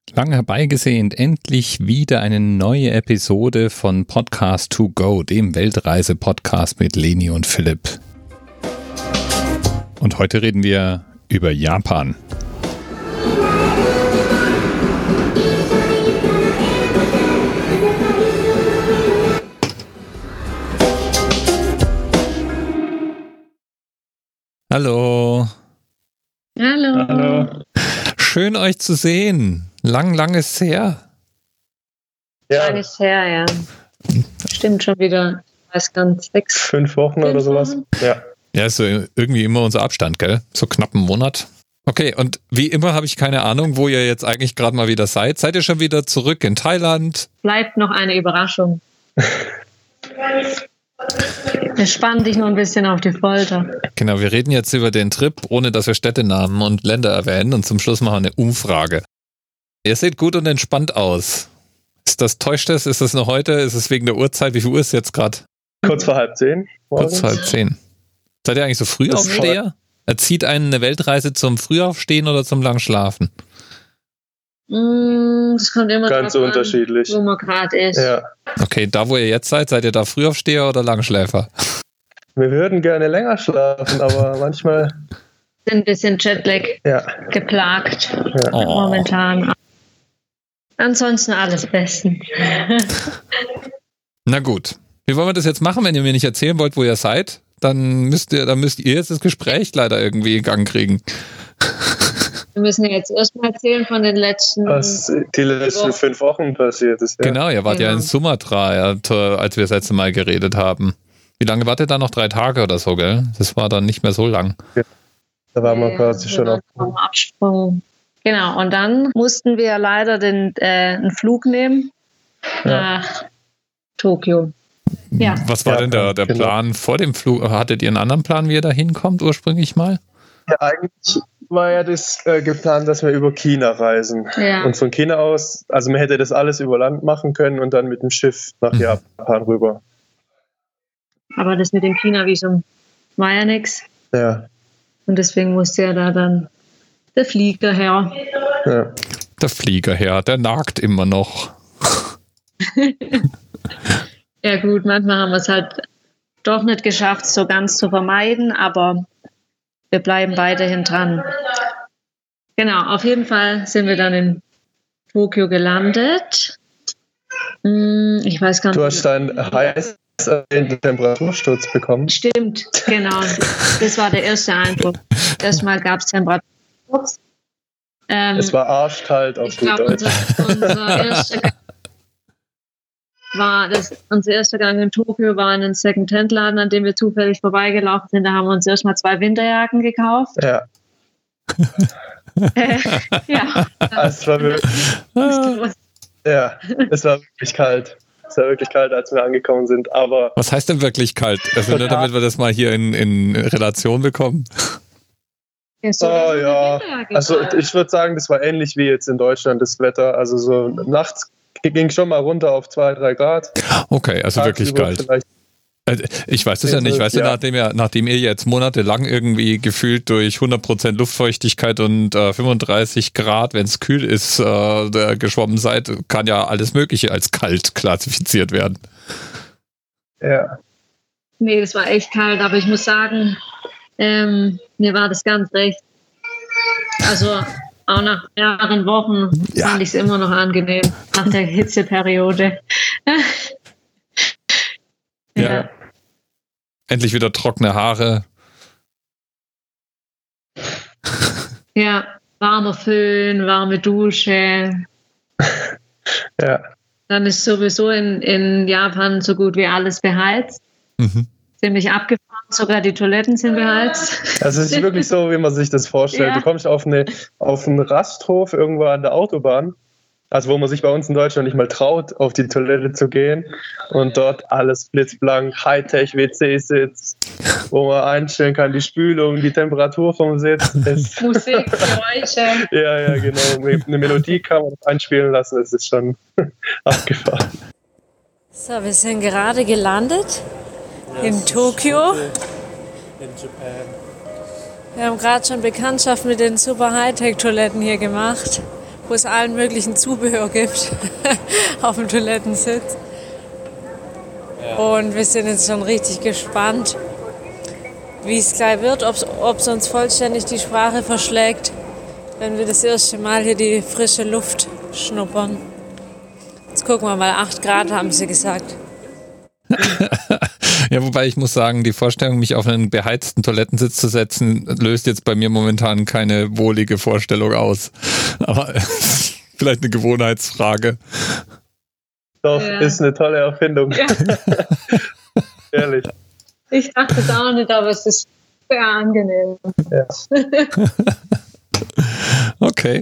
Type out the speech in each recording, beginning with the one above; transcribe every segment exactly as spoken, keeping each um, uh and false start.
Lang herbeigesehnt, endlich wieder eine neue Episode von Podcast to Go, dem Weltreise-Podcast mit Leni und Philipp. Und heute reden wir über Japan. Hallo. Hallo. Hallo. Schön euch zu sehen. Lang, lang ist her. Ja. Lang ist her, ja. Stimmt schon wieder, ich weiß gar nicht, sechs. Fünf Wochen Fünf oder sowas. Wochen? Ja. Ja, ist so irgendwie immer unser Abstand, gell? So knapp einen Monat. Okay, und wie immer habe ich keine Ahnung, wo ihr jetzt eigentlich gerade mal wieder seid. Seid ihr schon wieder zurück in Thailand? Bleibt noch eine Überraschung. Wir spannen dich noch ein bisschen auf die Folter. Genau, wir reden jetzt über den Trip, ohne dass wir Städtenamen und Länder erwähnen, und zum Schluss machen wir eine Umfrage. Ihr seht gut und entspannt aus. Ist das, täuscht es? Ist das noch heute? Ist es wegen der Uhrzeit? Wie viel Uhr ist es jetzt gerade? Kurz vor halb zehn. Kurz vor halb zehn. Seid ihr eigentlich so Frühaufsteher? Erzieht einen eine Weltreise zum Frühaufstehen oder zum Langschlafen? Das kommt immer Ganz drauf unterschiedlich. an, wo man gerade ist. Ja. Okay, da wo ihr jetzt seid, seid ihr da Frühaufsteher oder Langschläfer? Wir würden gerne länger schlafen, aber manchmal Sind ein bisschen Jetlag ja. geplagt Ja. Oh. momentan. Ansonsten alles bestens. Na gut. Wie wollen wir das jetzt machen, wenn ihr mir nicht erzählen wollt, wo ihr seid? Dann müsst ihr, dann müsst ihr jetzt das Gespräch leider irgendwie in Gang kriegen. Wir müssen jetzt erstmal erzählen von den letzten. Was die letzten fünf Wochen passiert ist. Ja. Genau, ihr wart ja Genau. in Sumatra, ja, to- als wir das letzte Mal geredet haben. Wie lange wart ihr da? Noch drei Tage oder so, gell? Das war dann nicht mehr so lang. Da waren wir Ja, quasi schon auf. vom Absprung. Genau, und dann mussten wir leider den, äh, einen Flug nehmen Ja. nach Tokio. Ja. Was war Ja, denn der, der genau. Plan vor dem Flug? Hattet ihr einen anderen Plan, wie ihr da hinkommt ursprünglich mal? Ja, eigentlich war ja das äh, geplant, dass wir über China reisen. Ja. Und von China aus, also man hätte das alles über Land machen können und dann mit dem Schiff nach Mhm. Japan rüber. Aber das mit dem China-Visum war ja nichts. Ja. Und deswegen musste ja da dann der Flieger her. Ja. Der Flieger her, der nagt immer noch. Ja gut, manchmal haben wir es halt doch nicht geschafft, so ganz zu vermeiden, aber wir bleiben weiterhin dran. Genau, auf jeden Fall sind wir dann in Tokio gelandet. Hm, Ich weiß gar nicht. Du hast einen heiß erwähnten Temperatursturz bekommen. Stimmt, genau. Das war der erste Eindruck. Erstmal gab es Temperatursturz. Ähm, Es war arschkalt auf ich gut glaube, Deutsch. unser, unser erster Gang war das, unser erster Gang in Tokio war in einem Second-Hand-Laden, an dem wir zufällig vorbeigelaufen sind. Da haben wir uns erstmal zwei Winterjacken gekauft. Ja, Äh, ja, es war wirklich, ja, es war wirklich kalt. Es war wirklich kalt, als wir angekommen sind. Aber Was heißt denn wirklich kalt? Also nur damit wir das mal hier in, in Relation bekommen. Ja, so, oh dass wir ja, eine Winterjacke also gekauft. ich würde sagen, das war ähnlich wie jetzt in Deutschland das Wetter. Also so nachts ging schon mal runter auf zwei, drei Grad. Okay, also wirklich Tagsüber kalt. vielleicht- Also, Ich weiß es ja nicht, weißt du, Ja. nachdem, ihr, nachdem ihr jetzt monatelang irgendwie gefühlt durch hundert Prozent Luftfeuchtigkeit und äh, fünfunddreißig Grad, wenn es kühl ist, äh, da geschwommen seid, kann ja alles Mögliche als kalt klassifiziert werden. Ja, Nee, das war echt kalt, aber ich muss sagen, ähm, mir war das ganz recht. Also auch nach mehreren Wochen Ja. fand ich es immer noch angenehm, nach der Hitzeperiode. Ja. Endlich wieder trockene Haare. Ja, warmer Föhn, warme Dusche. ja. Dann ist sowieso in, in Japan so gut wie alles beheizt. Mhm. Ziemlich abgefahren, sogar die Toiletten sind beheizt. Also es ist wirklich so, wie man sich das vorstellt. Ja. Du kommst auf, eine, auf einen Rasthof irgendwo an der Autobahn, also wo man sich bei uns in Deutschland nicht mal traut, auf die Toilette zu gehen. Und dort alles blitzblank, Hightech-W C-Sitz, wo man einstellen kann, die Spülung, die Temperatur vom Sitz. Es, Musik, Geräusche. ja, ja, genau. Eine Melodie kann man einspielen lassen, das ist schon abgefahren. So, wir sind gerade gelandet in Tokio. Wir haben gerade schon Bekanntschaft mit den super Hightech-Toiletten hier gemacht. wo es allen möglichen Zubehör gibt auf dem Toilettensitz. Ja. Und wir sind jetzt schon richtig gespannt, wie es gleich wird, ob es uns vollständig die Sprache verschlägt, wenn wir das erste Mal hier die frische Luft schnuppern. Jetzt gucken wir mal, acht Grad haben sie gesagt. Ja, wobei ich muss sagen, die Vorstellung, mich auf einen beheizten Toilettensitz zu setzen, löst jetzt bei mir momentan keine wohlige Vorstellung aus. Aber vielleicht eine Gewohnheitsfrage. Doch, ja. Ist eine tolle Erfindung. Ja. Ehrlich. Ich dachte es auch nicht, aber es ist sehr angenehm. Ja. Okay.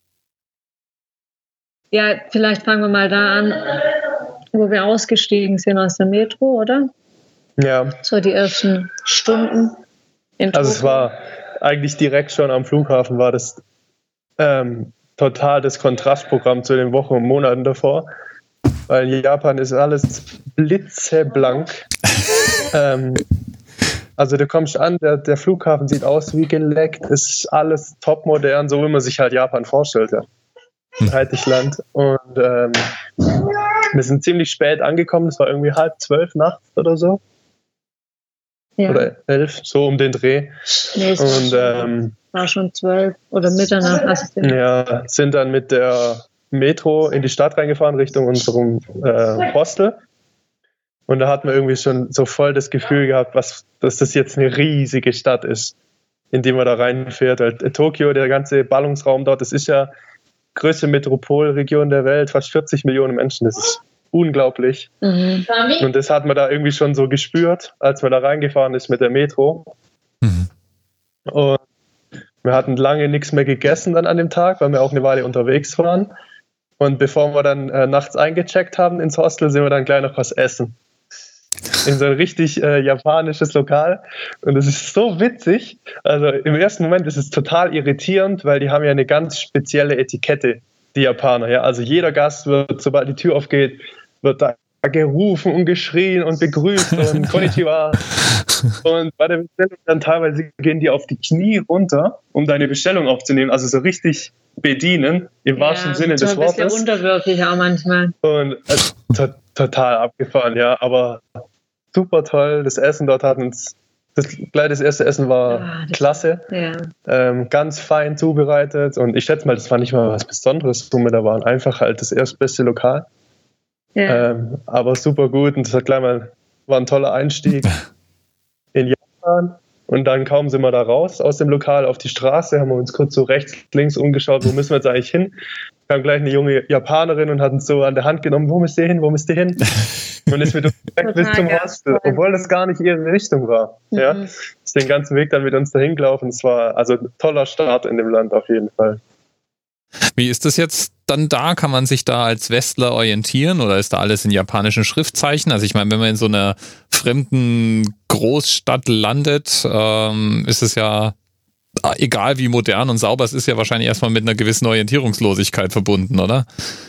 Ja, vielleicht fangen wir mal da an, wo wir ausgestiegen sind aus der Metro, oder? Ja. So die ersten Stunden. In also es war eigentlich direkt schon am Flughafen, war das ähm, total das Kontrastprogramm zu den Wochen und Monaten davor. Weil in Japan ist alles blitzeblank. ähm, also du kommst an, der, der Flughafen sieht aus wie geleckt, es ist alles topmodern, so wie man sich halt Japan vorstellt. Ja. Land. Und ähm, wir sind ziemlich spät angekommen, es war irgendwie halb zwölf nachts oder so. Ja. Oder elf, so um den Dreh. Nee, es und, war, ähm, schon, war schon zwölf oder Mitternacht. Ja, sind dann mit der Metro in die Stadt reingefahren, Richtung unserem äh, Hostel. Und da hatten wir irgendwie schon so voll das Gefühl gehabt, was, dass das jetzt eine riesige Stadt ist, in die man da reinfährt. Weil Tokio, der ganze Ballungsraum dort, das ist ja größte Metropolregion der Welt, fast vierzig Millionen Menschen. Das ist unglaublich. Mhm. Und das hat man da irgendwie schon so gespürt, als man da reingefahren ist mit der Metro. Mhm. Und wir hatten lange nichts mehr gegessen dann an dem Tag, weil wir auch eine Weile unterwegs waren. Und bevor wir dann äh, nachts eingecheckt haben ins Hostel, sind wir dann gleich noch was essen. In so ein richtig äh, japanisches Lokal. Und es ist so witzig. Also im ersten Moment ist es total irritierend, weil die haben ja eine ganz spezielle Etikette, die Japaner. Ja? Also jeder Gast wird, sobald die Tür aufgeht, wird da gerufen und geschrien und begrüßt und Konnichiwa. Und bei der Bestellung dann teilweise gehen die auf die Knie runter, um deine Bestellung aufzunehmen. Also so richtig bedienen, im ja, wahrsten Sinne des Wortes. Ein bisschen unterwürfig auch manchmal. Und äh, to- total abgefahren, ja. Aber super toll. Das Essen dort hat uns, das, gleich das erste Essen war ah, klasse. Ja. Ähm, ganz fein zubereitet. Und ich schätze mal, das war nicht mal was Besonderes, wo wir da waren. Einfach halt das erstbeste Lokal. Ja. Ähm, aber super gut. Und das hat gleich mal, war ein toller Einstieg in Japan. Und dann kaum sind wir da raus aus dem Lokal auf die Straße, haben wir uns kurz so rechts, links umgeschaut, wo müssen wir jetzt eigentlich hin? Kam gleich eine junge Japanerin und hat uns so an der Hand genommen, wo müsst ihr hin, wo müsst ihr hin? Und ist mit uns direkt bis zum Hostel, obwohl das gar nicht ihre Richtung war. Mhm. Ja, ist den ganzen Weg dann mit uns dahin gelaufen. Es war also ein toller Start in dem Land auf jeden Fall. Wie ist das jetzt dann da? Kann man sich da als Westler orientieren oder ist da alles in japanischen Schriftzeichen? Also ich meine, wenn man in so einer fremden Großstadt landet, ähm, ist es ja, egal wie modern und sauber es ist, ja wahrscheinlich erstmal mit einer gewissen Orientierungslosigkeit verbunden, oder?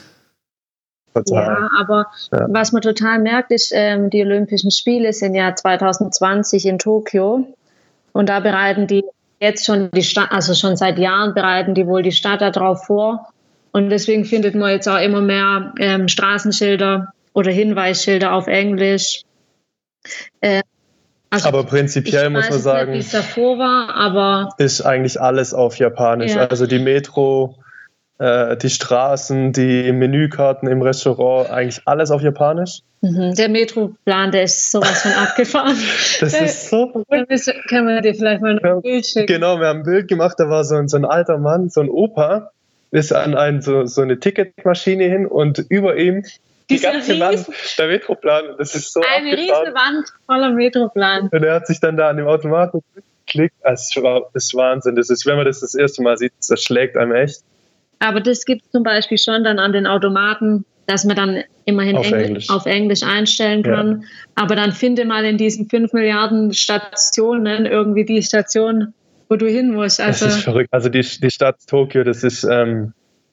Total. Ja, aber ja. Was man total merkt, ist, ähm, die Olympischen Spiele sind ja zwanzig zwanzig in Tokio und da bereiten die jetzt schon die Stadt, also schon seit Jahren bereiten die wohl die Stadt darauf vor. Und deswegen findet man jetzt auch immer mehr ähm, Straßenschilder oder Hinweisschilder auf Englisch. Äh, also aber prinzipiell muss man sagen, nicht, wie es davor war, aber ist eigentlich alles auf Japanisch. Ja. Also die Metro, äh, die Straßen, die Menükarten im Restaurant, eigentlich alles auf Japanisch. Mhm. Der Metroplan, der ist sowas von abgefahren. Das ist so. Können wir dir vielleicht mal ein Bild schicken? Genau, wir haben ein Bild gemacht, da war so ein, so ein alter Mann, so ein Opa, ist an ein, so, so eine Ticketmaschine hin und über ihm die Diese ganze Wand, der Metroplan. Das ist so eine riesige Wand voller Metroplan. Und er hat sich dann da an dem Automaten geklickt. Das ist Wahnsinn. Das ist, wenn man das das erste Mal sieht, das schlägt einem echt. Aber das gibt es zum Beispiel schon dann an den Automaten, dass man dann immerhin auf Engl- Englisch. auf Englisch einstellen kann. Ja. Aber dann finde mal in diesen fünf Milliarden Stationen irgendwie die Station, wo du hin musst. Also das ist verrückt. Also die, die Stadt Tokio, das ist, ähm,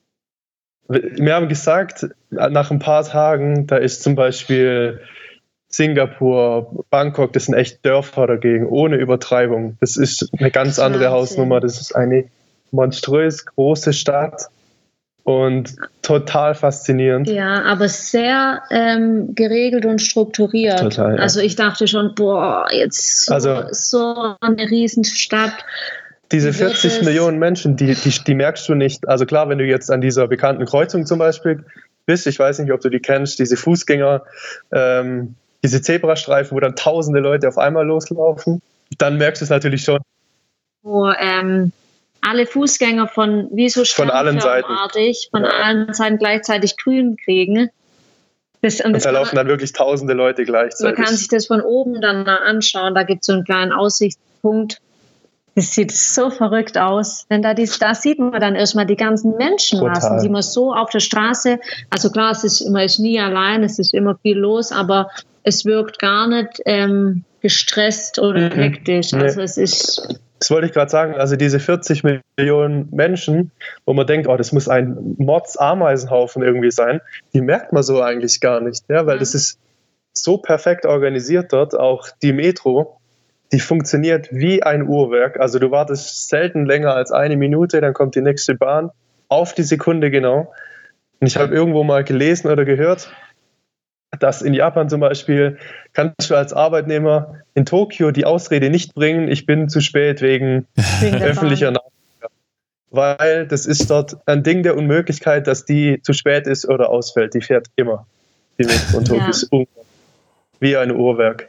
wir haben gesagt, nach ein paar Tagen, da ist zum Beispiel Singapur, Bangkok, das sind echt Dörfer dagegen, ohne Übertreibung. Das ist eine ganz andere Hausnummer. Das ist eine monströs große Stadt. und total faszinierend. Ja, aber sehr ähm, geregelt und strukturiert. Total, ja. Also ich dachte schon, boah, jetzt so, Also, so eine Riesenstadt. Diese Wie wird vierzig es- Millionen Menschen, die, die, die merkst du nicht. Also klar, wenn du jetzt an dieser bekannten Kreuzung zum Beispiel bist, ich weiß nicht, ob du die kennst, diese Fußgänger, ähm, diese Zebrastreifen, wo dann tausende Leute auf einmal loslaufen, dann merkst du es natürlich schon. Wo ähm, alle Fußgänger von wie so Von allen Seiten. sternförmartig von Ja. allen Seiten gleichzeitig grün kriegen. Das, und Und das da kann laufen man, dann wirklich tausende Leute man gleichzeitig. kann sich das von oben dann mal anschauen. Da gibt es so einen kleinen Aussichtspunkt. Das sieht so verrückt aus. Wenn da, die, da sieht man dann erstmal die ganzen Menschenmassen, Total. die man so auf der Straße, also klar, es ist, man ist nie allein, es ist immer viel los, aber es wirkt gar nicht ähm, gestresst oder Mhm. hektisch. Nee. Also es ist, Das wollte ich gerade sagen, also diese vierzig Millionen Menschen, wo man denkt, oh, das muss ein Mords-Ameisenhaufen irgendwie sein, die merkt man so eigentlich gar nicht, ja, weil Ja. das ist so perfekt organisiert dort, auch die Metro, die funktioniert wie ein Uhrwerk, also du wartest selten länger als eine Minute, dann kommt die nächste Bahn, auf die Sekunde genau. Und ich habe irgendwo mal gelesen oder gehört, dass in Japan zum Beispiel kannst du als Arbeitnehmer in Tokio die Ausrede nicht bringen, ich bin zu spät wegen wegen der öffentlicher Bahn. Nahverkehr. Weil das ist dort ein Ding der Unmöglichkeit, dass die zu spät ist oder ausfällt. Die fährt immer. Die Metro in Tokio Ja. ist unglaublich. Wie ein Uhrwerk.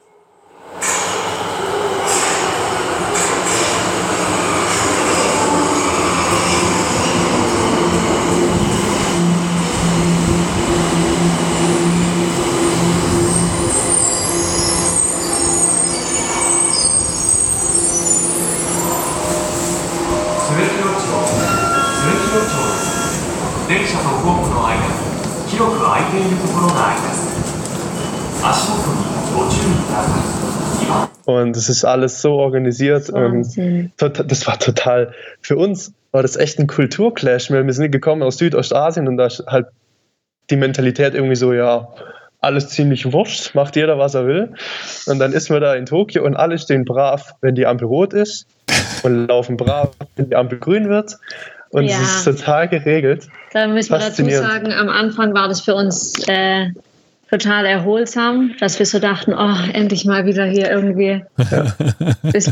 Und es ist alles so organisiert. Und Wahnsinn. tot- das war total, für uns war das echt ein Kulturclash. Wir sind gekommen aus Südostasien und da ist halt die Mentalität irgendwie so, ja, alles ziemlich wurscht, macht jeder, was er will. Und dann ist man da in Tokio und alle stehen brav, wenn die Ampel rot ist und laufen brav, wenn die Ampel grün wird. Und Ja. es ist total geregelt. Da müssen wir dazu Faszinierend. sagen, am Anfang war das für uns äh, total erholsam, dass wir so dachten, oh, endlich mal wieder hier irgendwie. Ist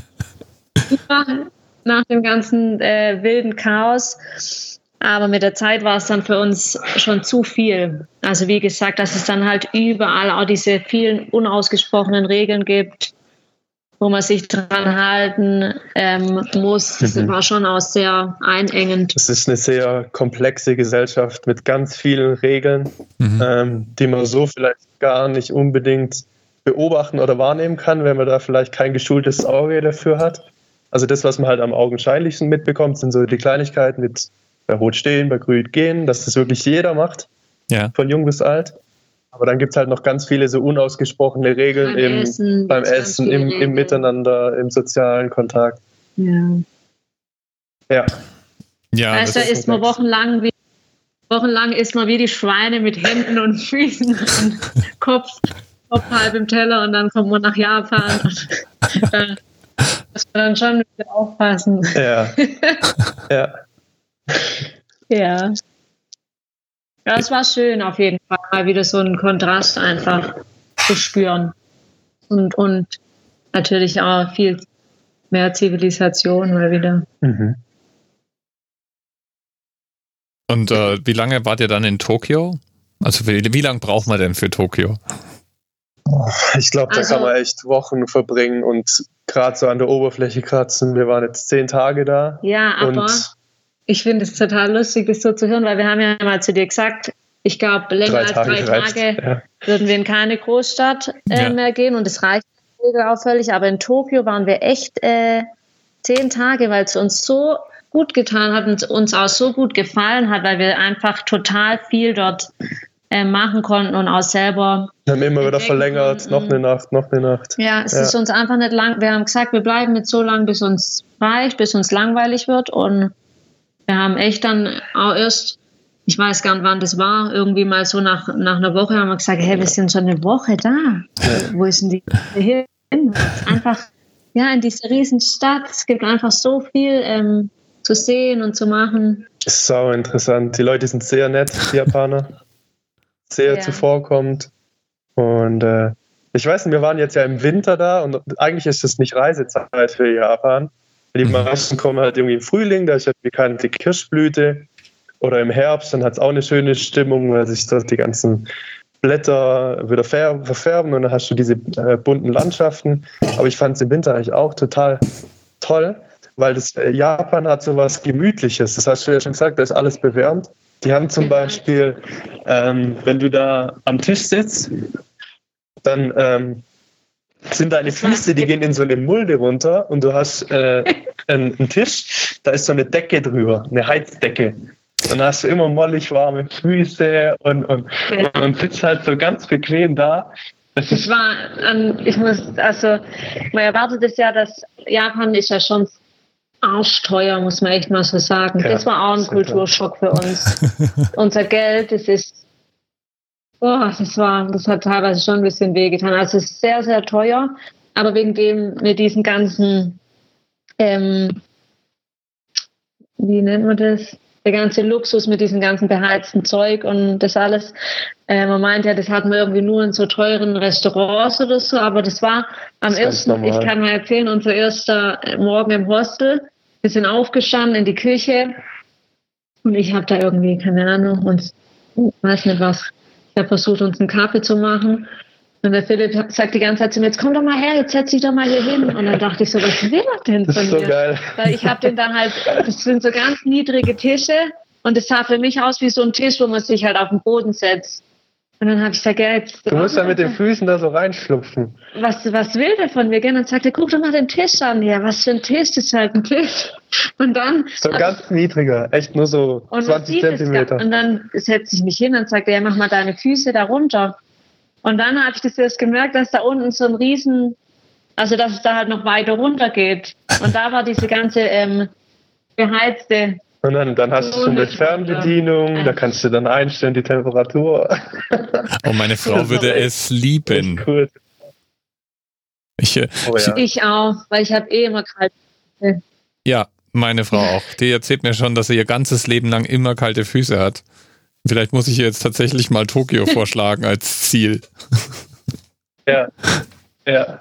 nach dem ganzen äh, wilden Chaos. Aber mit der Zeit war es dann für uns schon zu viel. Also wie gesagt, dass es dann halt überall auch diese vielen unausgesprochenen Regeln gibt, wo man sich dran halten ähm, muss. Das Mhm. war schon auch sehr einengend. Es ist eine sehr komplexe Gesellschaft mit ganz vielen Regeln, Mhm. ähm, die man so vielleicht gar nicht unbedingt beobachten oder wahrnehmen kann, wenn man da vielleicht kein geschultes Auge dafür hat. Also das, was man halt am augenscheinlichsten mitbekommt, sind so die Kleinigkeiten mit bei Rot stehen, bei Grün gehen, dass das wirklich jeder macht, Ja. von jung bis alt. Aber dann gibt es halt noch ganz viele so unausgesprochene Regeln Beim im, Essen beim gibt's ganz Essen, viele im, Regeln. im Miteinander, im sozialen Kontakt. Ja. Ja, Ja, Weißt du, das da ist, isst man wochenlang wie, wochenlang isst man wie die Schweine mit Händen und Füßen und Kopf, Kopf halb im Teller und dann kommt man nach Japan. Und da muss man dann schon wieder aufpassen. ja, ja. Ja. Ja, es war schön auf jeden Fall, mal wieder so einen Kontrast einfach zu spüren. Und, und natürlich auch viel mehr Zivilisation mal wieder. Mhm. und äh, wie lange wart ihr dann in Tokio? Also wie, wie lange braucht man denn für Tokio? Ich glaube, da Also- kann man echt Wochen verbringen und gerade so an der Oberfläche kratzen. Wir waren jetzt zehn Tage da. Ja, aber Und ich finde es total lustig, das so zu hören, weil wir haben ja mal zu dir gesagt, ich glaube, länger drei als Tage drei reicht. Tage Ja. würden wir in keine Großstadt äh, Ja. mehr gehen und es reicht in der Regel auch völlig. Aber in Tokio waren wir echt äh, zehn Tage, weil es uns so gut getan hat und uns auch so gut gefallen hat, weil wir einfach total viel dort äh, machen konnten und auch selber. Wir haben immer wieder Entdecken verlängert, konnten. noch eine Nacht, noch eine Nacht. Ja, es Ja. ist uns einfach nicht lang. Wir haben gesagt, wir bleiben jetzt so lang, bis uns reicht, bis uns langweilig wird. Und wir haben echt dann auch erst, ich weiß gar nicht, wann das war, irgendwie mal so nach, nach einer Woche haben wir gesagt, hey, wir sind schon eine Woche da. Wo ist denn die hier hin? Einfach, ja, in dieser riesen Stadt. Es gibt einfach so viel ähm, zu sehen und zu machen. Ist sau interessant. Die Leute sind sehr nett, die Japaner. Sehr Ja. zuvorkommend. Und äh, ich weiß nicht, wir waren jetzt ja im Winter da und eigentlich ist das nicht Reisezeit für Japan. Die meisten kommen halt irgendwie im Frühling, da ist ja die bekannte Kirschblüte. Oder im Herbst, dann hat es auch eine schöne Stimmung, weil sich dort die ganzen Blätter wieder ver- verfärben und dann hast du diese äh, bunten Landschaften. Aber ich fand es im Winter eigentlich auch total toll, weil das äh, Japan hat so was Gemütliches. Das hast du ja schon gesagt, da ist alles bewärmt. Die haben zum Beispiel, ähm, wenn du da am Tisch sitzt, dann ähm, sind deine Füße, die gehen in so eine Mulde runter und du hast äh, einen, einen Tisch, da ist so eine Decke drüber, eine Heizdecke. Und dann hast du immer mollig warme Füße und, und, und sitzt halt so ganz bequem da. Das Ich war, an, ich muss, also, man erwartet es ja, dass Japan ist ja schon arschteuer, muss man echt mal so sagen. Ja, das war auch ein sehr Kulturschock für uns. Unser Geld, das ist, oh, das war, das hat teilweise schon ein bisschen wehgetan. Also es ist sehr, sehr teuer, aber wegen dem, mit diesen ganzen, ähm, wie nennt man das? Der ganze Luxus mit diesem ganzen beheizten Zeug und das alles. Äh, man meint ja, das hat man irgendwie nur in so teuren Restaurants oder so, aber das war am Das ist ganz ersten, normal. ich kann mal erzählen, unser erster Morgen im Hostel. Wir sind aufgestanden in die Küche und ich habe da irgendwie, keine Ahnung, uns, weiß nicht was, ich habe versucht, uns einen Kaffee zu machen. Und der Philipp sagt die ganze Zeit zu mir, jetzt komm doch mal her, jetzt setz dich doch mal hier hin. Und dann dachte ich so, was will er denn Das von ist so mir? geil. Weil ich habe den dann halt, das sind so ganz niedrige Tische und es sah für mich aus wie so ein Tisch, wo man sich halt auf den Boden setzt. Und dann habe ich gesagt, ja, jetzt... Du musst da mit den Füßen da so reinschlupfen. Was, was will der von mir? Und dann sagt er, guck doch mal den Tisch an. Ja, was für ein Tisch, das ist halt ein Tisch. Und dann... So ein ganz niedriger, echt nur so Und man zwanzig sieht es Zentimeter. ja. Und dann setze ich mich hin und sagt er, ja, mach mal deine Füße da runter. Und dann habe ich das erst gemerkt, dass da unten so ein riesen, also dass es da halt noch weiter runter geht. Und da war diese ganze ähm, beheizte. Und dann, dann hast du so eine Fernbedienung, da kannst du dann einstellen, die Temperatur. Oh, meine Frau würde es lieben. Cool. Ich, äh, Oh ja. Ich auch, weil ich habe eh immer kalt. ja, meine Frau auch. Die erzählt mir schon, dass sie ihr ganzes Leben lang immer kalte Füße hat. Vielleicht muss ich ihr jetzt tatsächlich mal Tokio vorschlagen als Ziel. Ja. Ja.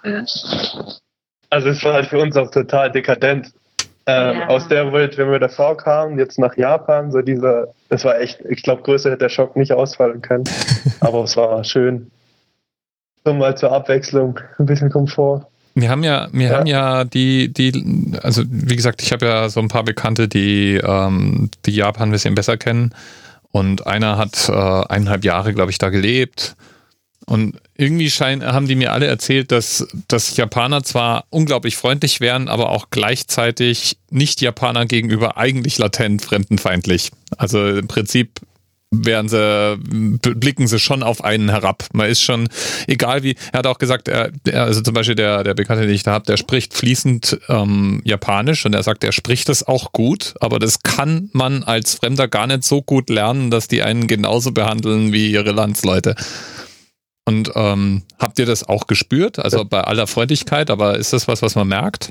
Also es war halt für uns auch total dekadent. Ähm, Ja. Aus der Welt, wenn wir davor kamen, jetzt nach Japan, so dieser, das war echt, ich glaube, größer hätte der Schock nicht ausfallen können. Aber es war schön. So mal zur Abwechslung, ein bisschen Komfort. Wir haben ja, wir Ja. haben ja die, die, also wie gesagt, ich habe ja so ein paar Bekannte, die, ähm, die Japan ein bisschen besser kennen. Und einer hat äh, eineinhalb Jahre, glaube ich, da gelebt. Und irgendwie scheinen, haben die mir alle erzählt, dass, dass Japaner zwar unglaublich freundlich wären, aber auch gleichzeitig Nicht-Japaner gegenüber eigentlich latent fremdenfeindlich. Also im Prinzip wären sie, blicken sie schon auf einen herab. Man ist schon, egal wie, er hat auch gesagt, er, er also zum Beispiel der, der Bekannte, den ich da habe, der spricht fließend ähm, Japanisch und er sagt, er spricht das auch gut, aber das kann man als Fremder gar nicht so gut lernen, dass die einen genauso behandeln wie ihre Landsleute. Und ähm, habt ihr das auch gespürt? Also bei aller Freundlichkeit, aber ist das was, was man merkt?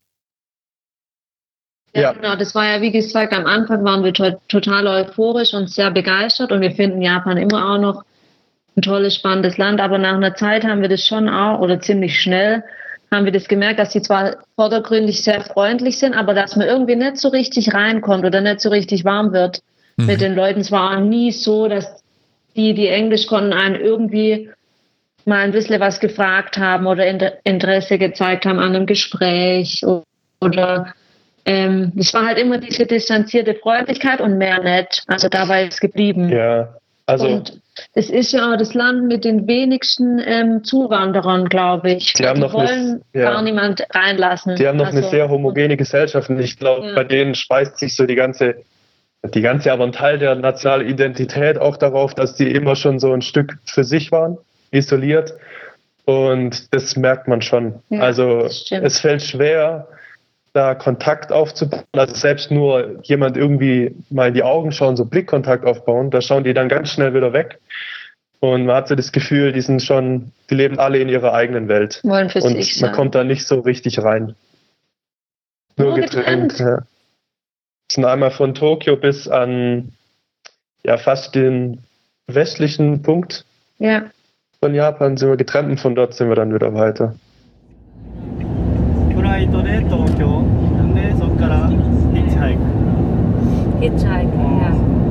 Ja, Ja. genau. Das war ja, wie gesagt, am Anfang waren wir to- total euphorisch und sehr begeistert und wir finden Japan immer auch noch ein tolles, spannendes Land. Aber nach einer Zeit haben wir das schon auch, oder ziemlich schnell, haben wir das gemerkt, dass sie zwar vordergründig sehr freundlich sind, aber dass man irgendwie nicht so richtig reinkommt oder nicht so richtig warm wird Mhm. mit den Leuten. Es war auch nie so, dass die, die Englisch konnten, einen irgendwie mal ein bisschen was gefragt haben oder Inter- Interesse gezeigt haben an einem Gespräch o- oder ähm, es war halt immer diese distanzierte Freundlichkeit und mehr nicht. Also dabei ist es geblieben. Ja, also Und es ist ja auch das Land mit den wenigsten ähm, Zuwanderern, glaube ich. Die haben noch eine- wollen ja. gar niemand reinlassen. die haben noch eine Also, sehr homogene Gesellschaft und ich glaube, Ja. bei denen speist sich so die ganze, die ganze, aber ein Teil der nationalen Identität auch darauf, dass die immer schon so ein Stück für sich waren, isoliert. Und das merkt man schon. Ja, also das stimmt. es fällt schwer, da Kontakt aufzubauen. Also selbst nur jemand irgendwie mal in die Augen schauen, so Blickkontakt aufbauen, da schauen die dann ganz schnell wieder weg. Und man hat so das Gefühl, die sind schon, die leben alle in ihrer eigenen Welt. wollen für Und sich man sein. kommt da nicht so richtig rein. Nur, Nur getrennt. getrennt. Ja. sind einmal von Tokio bis an ja fast den westlichen Punkt Ja. von Japan sind wir getrennt und von dort sind wir dann wieder weiter. フライトで東京でそこからヒッチハイク Hitchhiker, ja.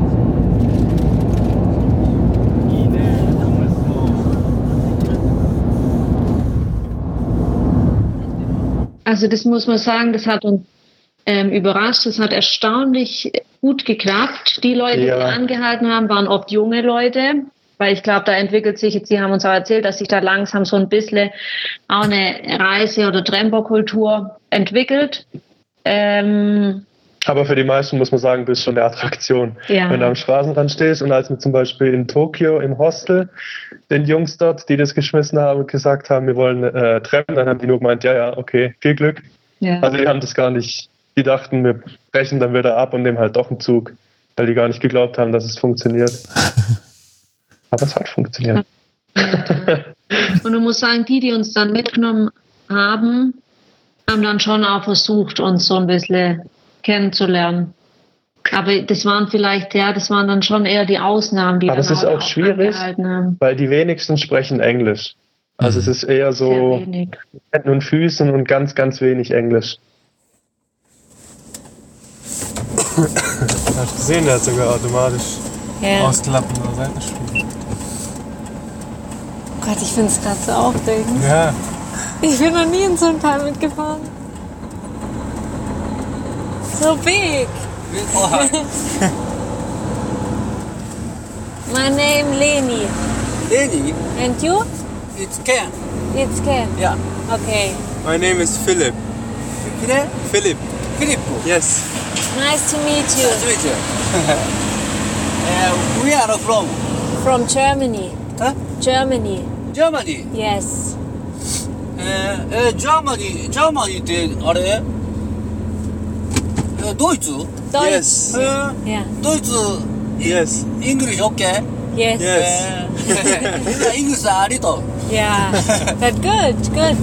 いいね楽しそう Also das muss man sagen, das hat uns ähm, überrascht. Das hat erstaunlich gut geklappt. Die Leute, Ja. die angehalten haben, waren oft junge Leute. Weil ich glaube, da entwickelt sich, jetzt, Sie haben uns auch erzählt, dass sich da langsam so ein bisschen auch eine Reise- oder Tramperkultur entwickelt. Ähm, Aber für die meisten muss man sagen, bist schon eine Attraktion. Ja. Wenn du am Straßenrand stehst und als wir zum Beispiel in Tokio im Hostel den Jungs dort, die das geschmissen haben, gesagt haben, wir wollen äh, treffen, dann haben die nur gemeint, ja, ja, okay, viel Glück. ja. Also die haben das gar nicht, die dachten, wir brechen dann wieder ab und nehmen halt doch einen Zug, weil die gar nicht geglaubt haben, dass es funktioniert. Aber es hat funktioniert. Und du musst sagen, die, die uns dann mitgenommen haben, haben dann schon auch versucht, uns so ein bisschen kennenzulernen. Aber das waren vielleicht, ja, das waren dann schon eher die Ausnahmen, die Aber dann es ist auch schwierig, angehalten haben. weil die wenigsten sprechen Englisch. Also es ist eher Sehr so wenig. Händen und Füßen und ganz, ganz wenig Englisch. Hast du gesehen, der hat sogar automatisch Ja. ausklappen oder Seitenspiegel. Oh Gott, ich finde es gerade so aufregend. Ja, Ich bin noch nie in so ein Teil mitgefahren. So big. My name Leni. Leni, And you? it's Ken. It's Ken. Yeah. Okay. my name is Philip. Kide? Philip, Filippo. yes. Nice to meet you. Nice to meet you. uh, we are from From Germany. huh? Germany. Germany. Yes. Uh, uh, Germany, Germany ってあれ？えドイツ？ Deutsch. Yes. Uh, Yeah. ドイツ、 Yes. English okay? Yes. Yes. Uh, English ありと。 Yeah. But good, good.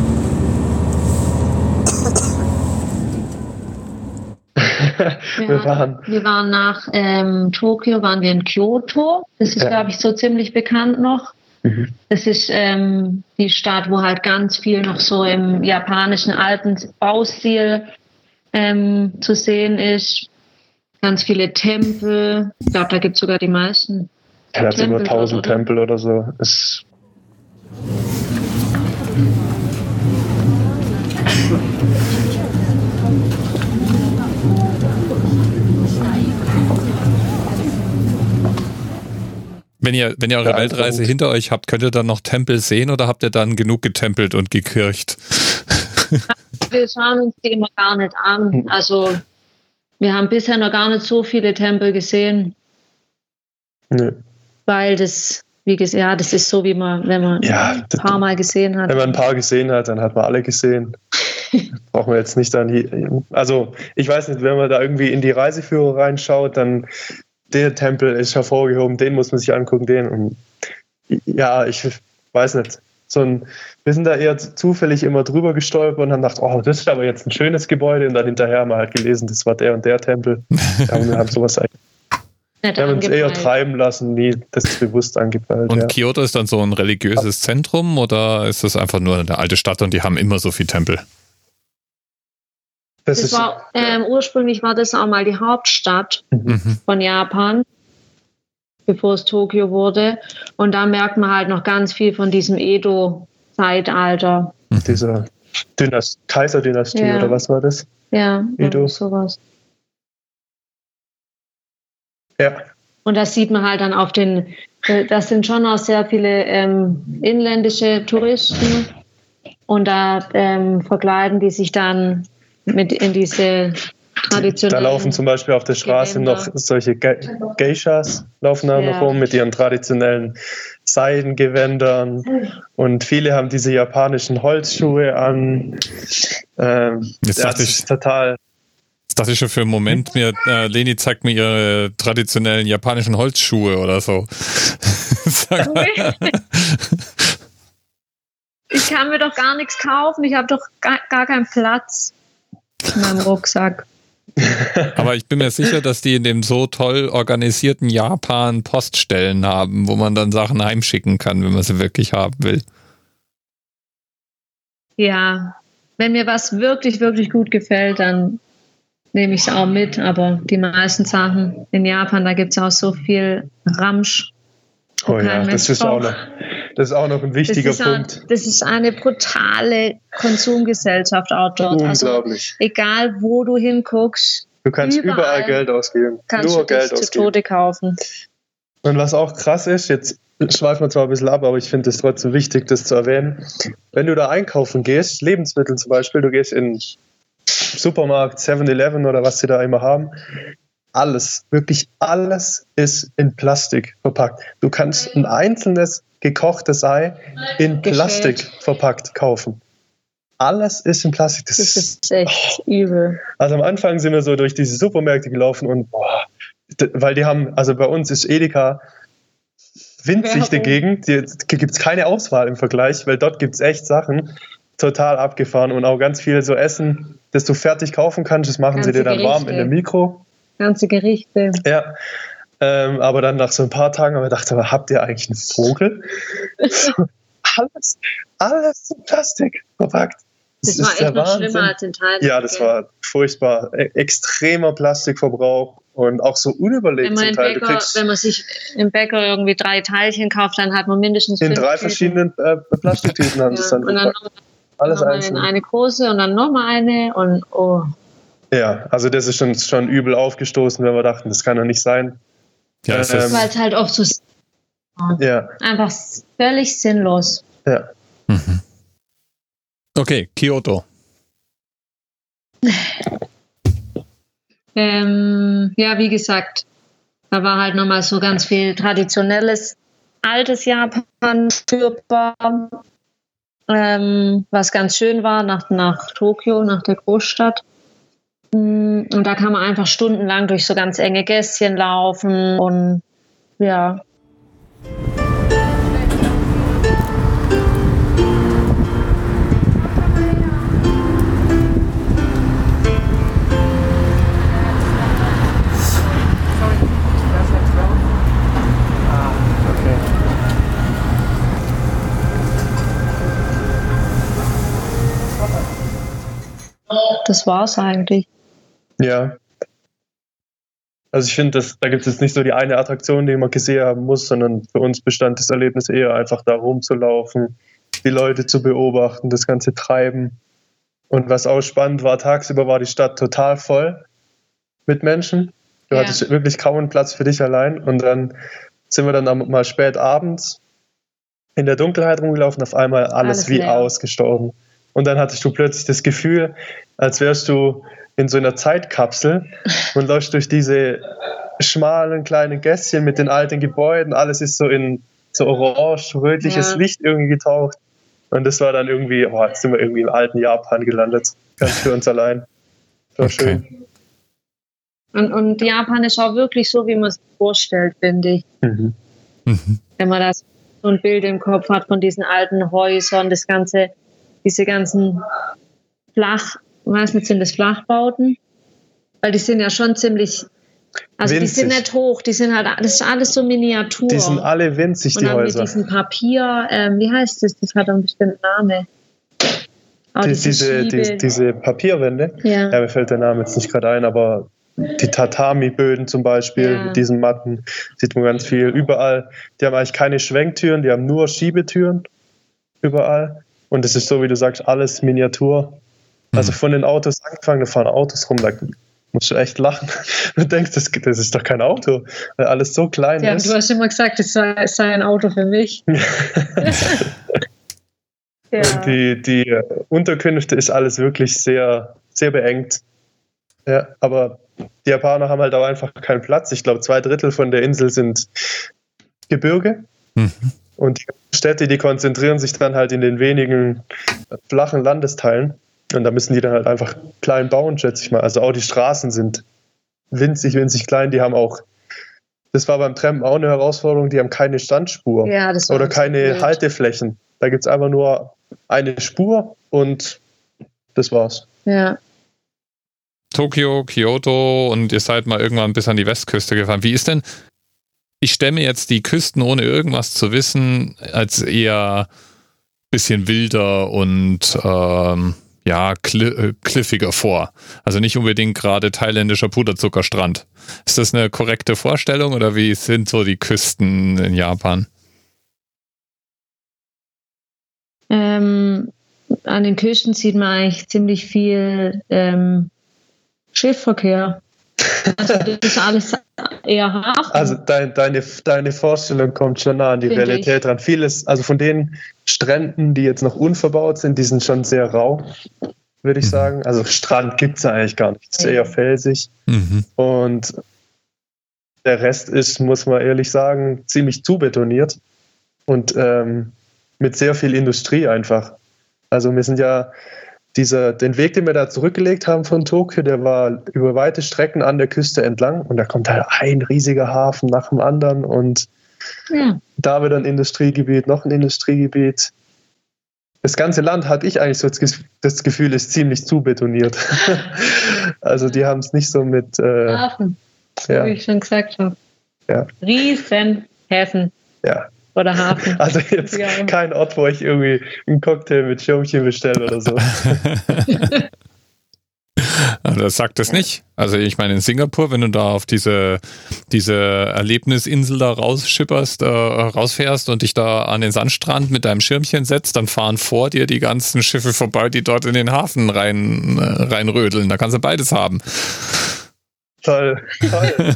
Wir, Wir waren, wir waren nach ähm, Tokio, waren wir in Kyoto. Das ist, Ja. glaube ich, so ziemlich bekannt noch. Das ist ähm, die Stadt, wo halt ganz viel noch so im japanischen alten Baustil ähm, zu sehen ist. Ganz viele Tempel. Ich glaube, da gibt es sogar die meisten. ja, das sind über Tempel tausend oder? Tempel oder so. Es Wenn ihr, wenn ihr eure Ja, Weltreise Punkt. hinter euch habt, könnt ihr dann noch Tempel sehen oder habt ihr dann genug getempelt und gekircht? Wir schauen uns die immer gar nicht an. Also wir haben bisher noch gar nicht so viele Tempel gesehen, nö. weil das, wie gesagt, ja, das ist so, wie man, wenn man Ja, ein paar Mal gesehen hat. Wenn man ein paar gesehen hat, dann hat man alle gesehen. Brauchen wir jetzt nicht dann hier. Also, ich weiß nicht, wenn man da irgendwie in die Reiseführer reinschaut, dann der Tempel ist hervorgehoben, den muss man sich angucken, den. Und ja, ich weiß nicht. So ein, wir sind da eher zufällig immer drüber gestolpert und haben gedacht, oh, das ist aber jetzt ein schönes Gebäude. Und dann hinterher haben wir halt gelesen, das war der und der Tempel. Ja, wir haben sowas eigentlich. Nicht Wir haben uns eher angepeilt. treiben lassen, nie das bewusst angepeilt. Und Ja. Kyoto ist dann so ein religiöses Zentrum oder ist das einfach nur eine alte Stadt und die haben immer so viel Tempel? Das Das ist, war, ähm, ursprünglich war das auch mal die Hauptstadt Mhm. von Japan, bevor es Tokio wurde. Und da merkt man halt noch ganz viel von diesem Edo-Zeitalter. dieser Dynast Kaiserdynastie Ja. oder was war das? Ja, Edo. sowas. Ja. Und das sieht man halt dann auf den, äh, das sind schon auch sehr viele ähm, inländische Touristen. Und da ähm, verkleiden die sich dann mit in diese Da traditionellen... laufen zum Beispiel auf der Straße Gewänder. noch solche Ge Geishas, laufen da Ja. noch rum mit ihren traditionellen Seidengewändern. Und viele haben diese japanischen Holzschuhe an. Ähm, Jetzt ja, dachte das ich- ist total. Jetzt dachte ich schon für einen Moment, mir, äh, Leni zeigt mir ihre traditionellen japanischen Holzschuhe oder so. Sag mal. Ich kann mir doch gar nichts kaufen. Ich habe doch gar, gar keinen Platz in meinem Rucksack. Aber ich bin mir sicher, dass die in dem so toll organisierten Japan Poststellen haben, wo man dann Sachen heimschicken kann, wenn man sie wirklich haben will. Ja, wenn mir was wirklich, wirklich gut gefällt, dann nehme ich es auch mit. Aber die meisten Sachen in Japan, da gibt es auch so viel Ramsch. Oh ja, das ist, auch noch, das ist auch noch ein wichtiger das Punkt. Ein, das ist eine brutale Konsumgesellschaft auch dort. Unglaublich. Also, egal wo du hinguckst, du kannst überall, überall Geld ausgeben. Kannst Nur du Geld das ausgeben. zu Tode kaufen. Und was auch krass ist, jetzt schweifen wir zwar ein bisschen ab, aber ich finde es trotzdem wichtig, das zu erwähnen. Wenn du da einkaufen gehst, Lebensmittel zum Beispiel, du gehst in Supermarkt, seven eleven oder was sie da immer haben, alles, wirklich alles ist in Plastik verpackt. Du kannst ein einzelnes gekochtes Ei in Plastik Geschält. verpackt kaufen. Alles ist in Plastik. Das, das ist echt oh. übel. Also am Anfang sind wir so durch diese Supermärkte gelaufen und boah, weil die haben, also bei uns ist Edeka winzig dagegen, da gibt es keine Auswahl im Vergleich, weil dort gibt es echt Sachen, total abgefahren und auch ganz viel so Essen, das du fertig kaufen kannst, das machen Ganze sie dir dann Gerichte. warm in der Mikro. Ganze Gerichte. Ja, ähm, aber dann nach so ein paar Tagen habe ich gedacht, aber habt ihr eigentlich einen Vogel? alles, alles in Plastik verpackt. Das, das war echt noch schlimmer als in Thailand. Ja, das war furchtbar. E- extremer Plastikverbrauch und auch so unüberlegt wenn man zum Teil. Bäcker, Du kriegst wenn man sich im Bäcker irgendwie drei Teilchen kauft, dann hat man mindestens in fünf drei Tüten. verschiedenen äh, Plastiktüten haben ja. das dann und dann noch, alles noch einzeln. Eine große und dann nochmal eine und oh. Ja, also das ist schon, schon übel aufgestoßen, wenn wir dachten, das kann doch nicht sein. Ja, ähm, weil es halt oft so ja. einfach völlig sinnlos. Ja. Mhm. Okay, Kyoto. Ähm, ja, wie gesagt, da war halt nochmal so ganz viel traditionelles, altes Japan spürbar, ähm, was ganz schön war nach, nach Tokio, nach der Großstadt. Und da kann man einfach stundenlang durch so ganz enge Gässchen laufen und ja. Das war's eigentlich. Ja. Also ich finde, da gibt es jetzt nicht so die eine Attraktion, die man gesehen haben muss, sondern für uns bestand das Erlebnis eher einfach da rumzulaufen, die Leute zu beobachten, das ganze Treiben. Und was auch spannend war, tagsüber war die Stadt total voll mit Menschen. Du ja. hattest wirklich kaum einen Platz für dich allein. Und dann sind wir dann mal spät abends in der Dunkelheit rumgelaufen, auf einmal alles, alles wie leer. ausgestorben. Und dann hattest du plötzlich das Gefühl, als wärst du in so einer Zeitkapsel und läufst durch diese schmalen kleinen Gässchen mit den alten Gebäuden. Alles ist so in so orange-rötliches ja. Licht irgendwie getaucht. Und das war dann irgendwie, oh, jetzt sind wir irgendwie im alten Japan gelandet. Ganz für uns allein. Das war okay. schön. Und, und Japan ist auch wirklich so, wie man es vorstellt, finde ich. Mhm. Mhm. Wenn man das so ein Bild im Kopf hat von diesen alten Häusern, das ganze, diese ganzen Flach, weiß nicht, sind das Flachbauten? Weil die sind ja schon ziemlich, also winzig. Die sind nicht hoch, die sind halt, das ist alles so Miniatur. Die sind alle winzig, die Häuser. Und dann mit diesem Papier, ähm, wie heißt das? Das hat einen bestimmten Namen. Oh, die, diese, die, diese Papierwände, ja. ja, mir fällt der Name jetzt nicht gerade ein, aber die Tatami-Böden zum Beispiel, ja. mit diesen Matten, sieht man ganz viel. Überall, die haben eigentlich keine Schwenktüren, die haben nur Schiebetüren, überall. Und es ist so, wie du sagst, alles Miniatur. Also von den Autos angefangen, da fahren Autos rum, da musst du echt lachen. Du denkst, das, das ist doch kein Auto, weil alles so klein ja, ist. Du hast immer gesagt, es sei, es sei ein Auto für mich. ja. Und die, die Unterkünfte ist alles wirklich sehr, sehr beengt. Ja, aber die Japaner haben halt auch einfach keinen Platz. Ich glaube, zwei Drittel von der Insel sind Gebirge. Mhm. Und die Städte, die konzentrieren sich dann halt in den wenigen flachen Landesteilen. Und da müssen die dann halt einfach klein bauen, schätze ich mal. Also auch die Straßen sind winzig, winzig klein. Die haben auch, das war beim Trampen auch eine Herausforderung, die haben keine Standspur ja, das war oder keine Halteflächen. Da gibt es einfach nur eine Spur und das war's. Ja. Tokio, Kyoto und ihr seid mal irgendwann bis an die Westküste gefahren. Wie ist denn, ich stelle mir jetzt die Küsten, ohne irgendwas zu wissen, als eher bisschen wilder und ähm, ja, cli- cliffiger vor. Also nicht unbedingt gerade thailändischer Puderzuckerstrand. Ist das eine korrekte Vorstellung oder wie sind so die Küsten in Japan? Ähm, an den Küsten sieht man eigentlich ziemlich viel ähm, Schiffverkehr. Also das ist alles eher Hafen. Also dein, deine, deine Vorstellung kommt schon nah an die Finde Realität ich. ran. Vieles, also von den Stränden, die jetzt noch unverbaut sind, die sind schon sehr rau, würde ich Mhm. sagen. Also Strand gibt es ja eigentlich gar nicht. Es ist eher felsig. Mhm. Und der Rest ist, muss man ehrlich sagen, ziemlich zubetoniert und ähm, mit sehr viel Industrie einfach. Also wir sind ja dieser, den Weg, den wir da zurückgelegt haben von Tokio, der war über weite Strecken an der Küste entlang und da kommt halt ein riesiger Hafen nach dem anderen und Ja. da wieder ein Industriegebiet, noch ein Industriegebiet. Das ganze Land, hatte ich eigentlich so das Gefühl, ist ziemlich zubetoniert. Also die haben es nicht so mit... Äh, Hafen, ja, wie ich schon gesagt habe. Ja. Riesen Häfen ja. oder Hafen. Also jetzt Ja. kein Ort, wo ich irgendwie einen Cocktail mit Schirmchen bestelle oder so. Das sagt es nicht. Also ich meine in Singapur, wenn du da auf diese, diese Erlebnisinsel da rausschipperst, äh, rausfährst und dich da an den Sandstrand mit deinem Schirmchen setzt, dann fahren vor dir die ganzen Schiffe vorbei, die dort in den Hafen rein, äh, reinrödeln. Da kannst du beides haben. Toll, toll.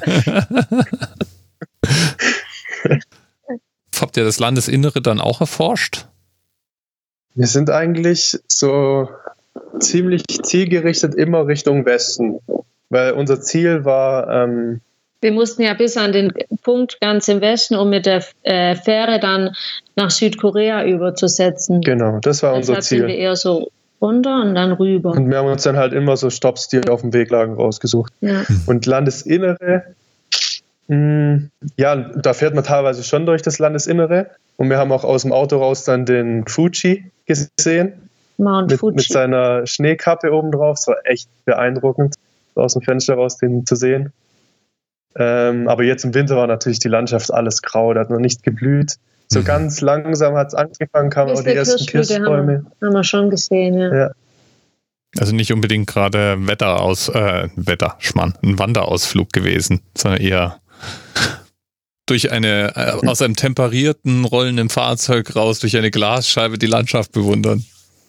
Habt ihr das Landesinnere dann auch erforscht? Wir sind eigentlich so ziemlich zielgerichtet immer Richtung Westen, weil unser Ziel war, ähm, Wir mussten ja bis an den Punkt ganz im Westen, um mit der äh, Fähre dann nach Südkorea überzusetzen. genau, das war unser Deshalb sind wir Ziel. eher so runter und dann rüber. Und wir haben uns dann halt immer so Stops, die auf dem Weg lagen, rausgesucht. Ja. Und Landesinnere, mh, ja, da fährt man teilweise schon durch das Landesinnere. Und wir haben auch aus dem Auto raus dann den Fuji gesehen. Mount Mit, Fuji. mit seiner Schneekappe oben drauf. Es war echt beeindruckend, aus dem Fenster raus den zu sehen. Ähm, aber jetzt im Winter war natürlich die Landschaft alles grau, da hat noch nicht geblüht. So Mhm. ganz langsam hat es angefangen, kamen auch die Bisschen ersten Kirschblüte Kirschbäume. haben, haben wir schon gesehen, ja. Ja. Also nicht unbedingt gerade Wetter aus, äh, Wetter, Schmarrn, ein Wanderausflug gewesen, sondern eher durch eine, äh, aus einem temperierten, rollenden Fahrzeug raus, durch eine Glasscheibe die Landschaft bewundern.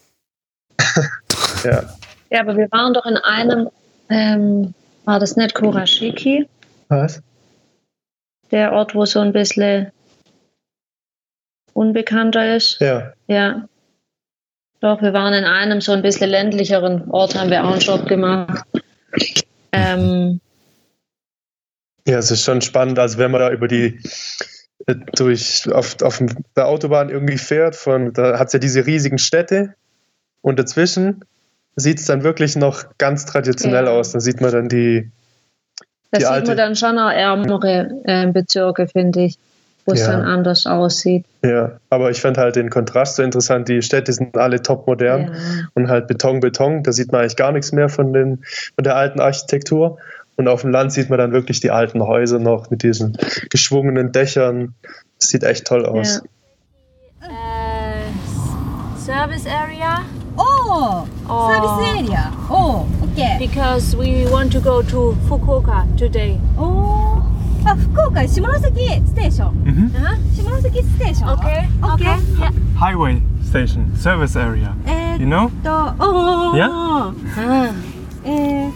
Ja. Ja, aber wir waren doch in einem, ähm, war das nicht Kurashiki? Was? Der Ort, wo so ein bisschen unbekannter ist. Ja. Ja. Doch, wir waren in einem so ein bisschen ländlicheren Ort, haben wir auch einen Job gemacht. Ähm, Ja, es ist schon spannend, also wenn man da über die äh, durch auf, auf der Autobahn irgendwie fährt, von, da hat es ja diese riesigen Städte und dazwischen sieht es dann wirklich noch ganz traditionell Ja. aus. Da sieht man dann die, da Die sieht alte- man dann schon auch ärmere äh, Bezirke, finde ich, wo es Ja. dann anders aussieht. ja, aber ich fand halt den Kontrast so interessant. Die Städte sind alle top modern Ja. und halt Beton, Beton. Da sieht man eigentlich gar nichts mehr von, den, von der alten Architektur. Und auf dem Land sieht man dann wirklich die alten Häuser noch mit diesen geschwungenen Dächern. Das sieht echt toll aus. Ja. Uh, service area Oh, Oh. service area. Oh, okay. because we want to go to Fukuoka today. Oh, あ、福岡下関ステーション。 Mhm. あ、下関ステーション。 Okay, okay, yeah. Highway station, service area. えー You know? っと、おお。 Yeah? Ah, えー、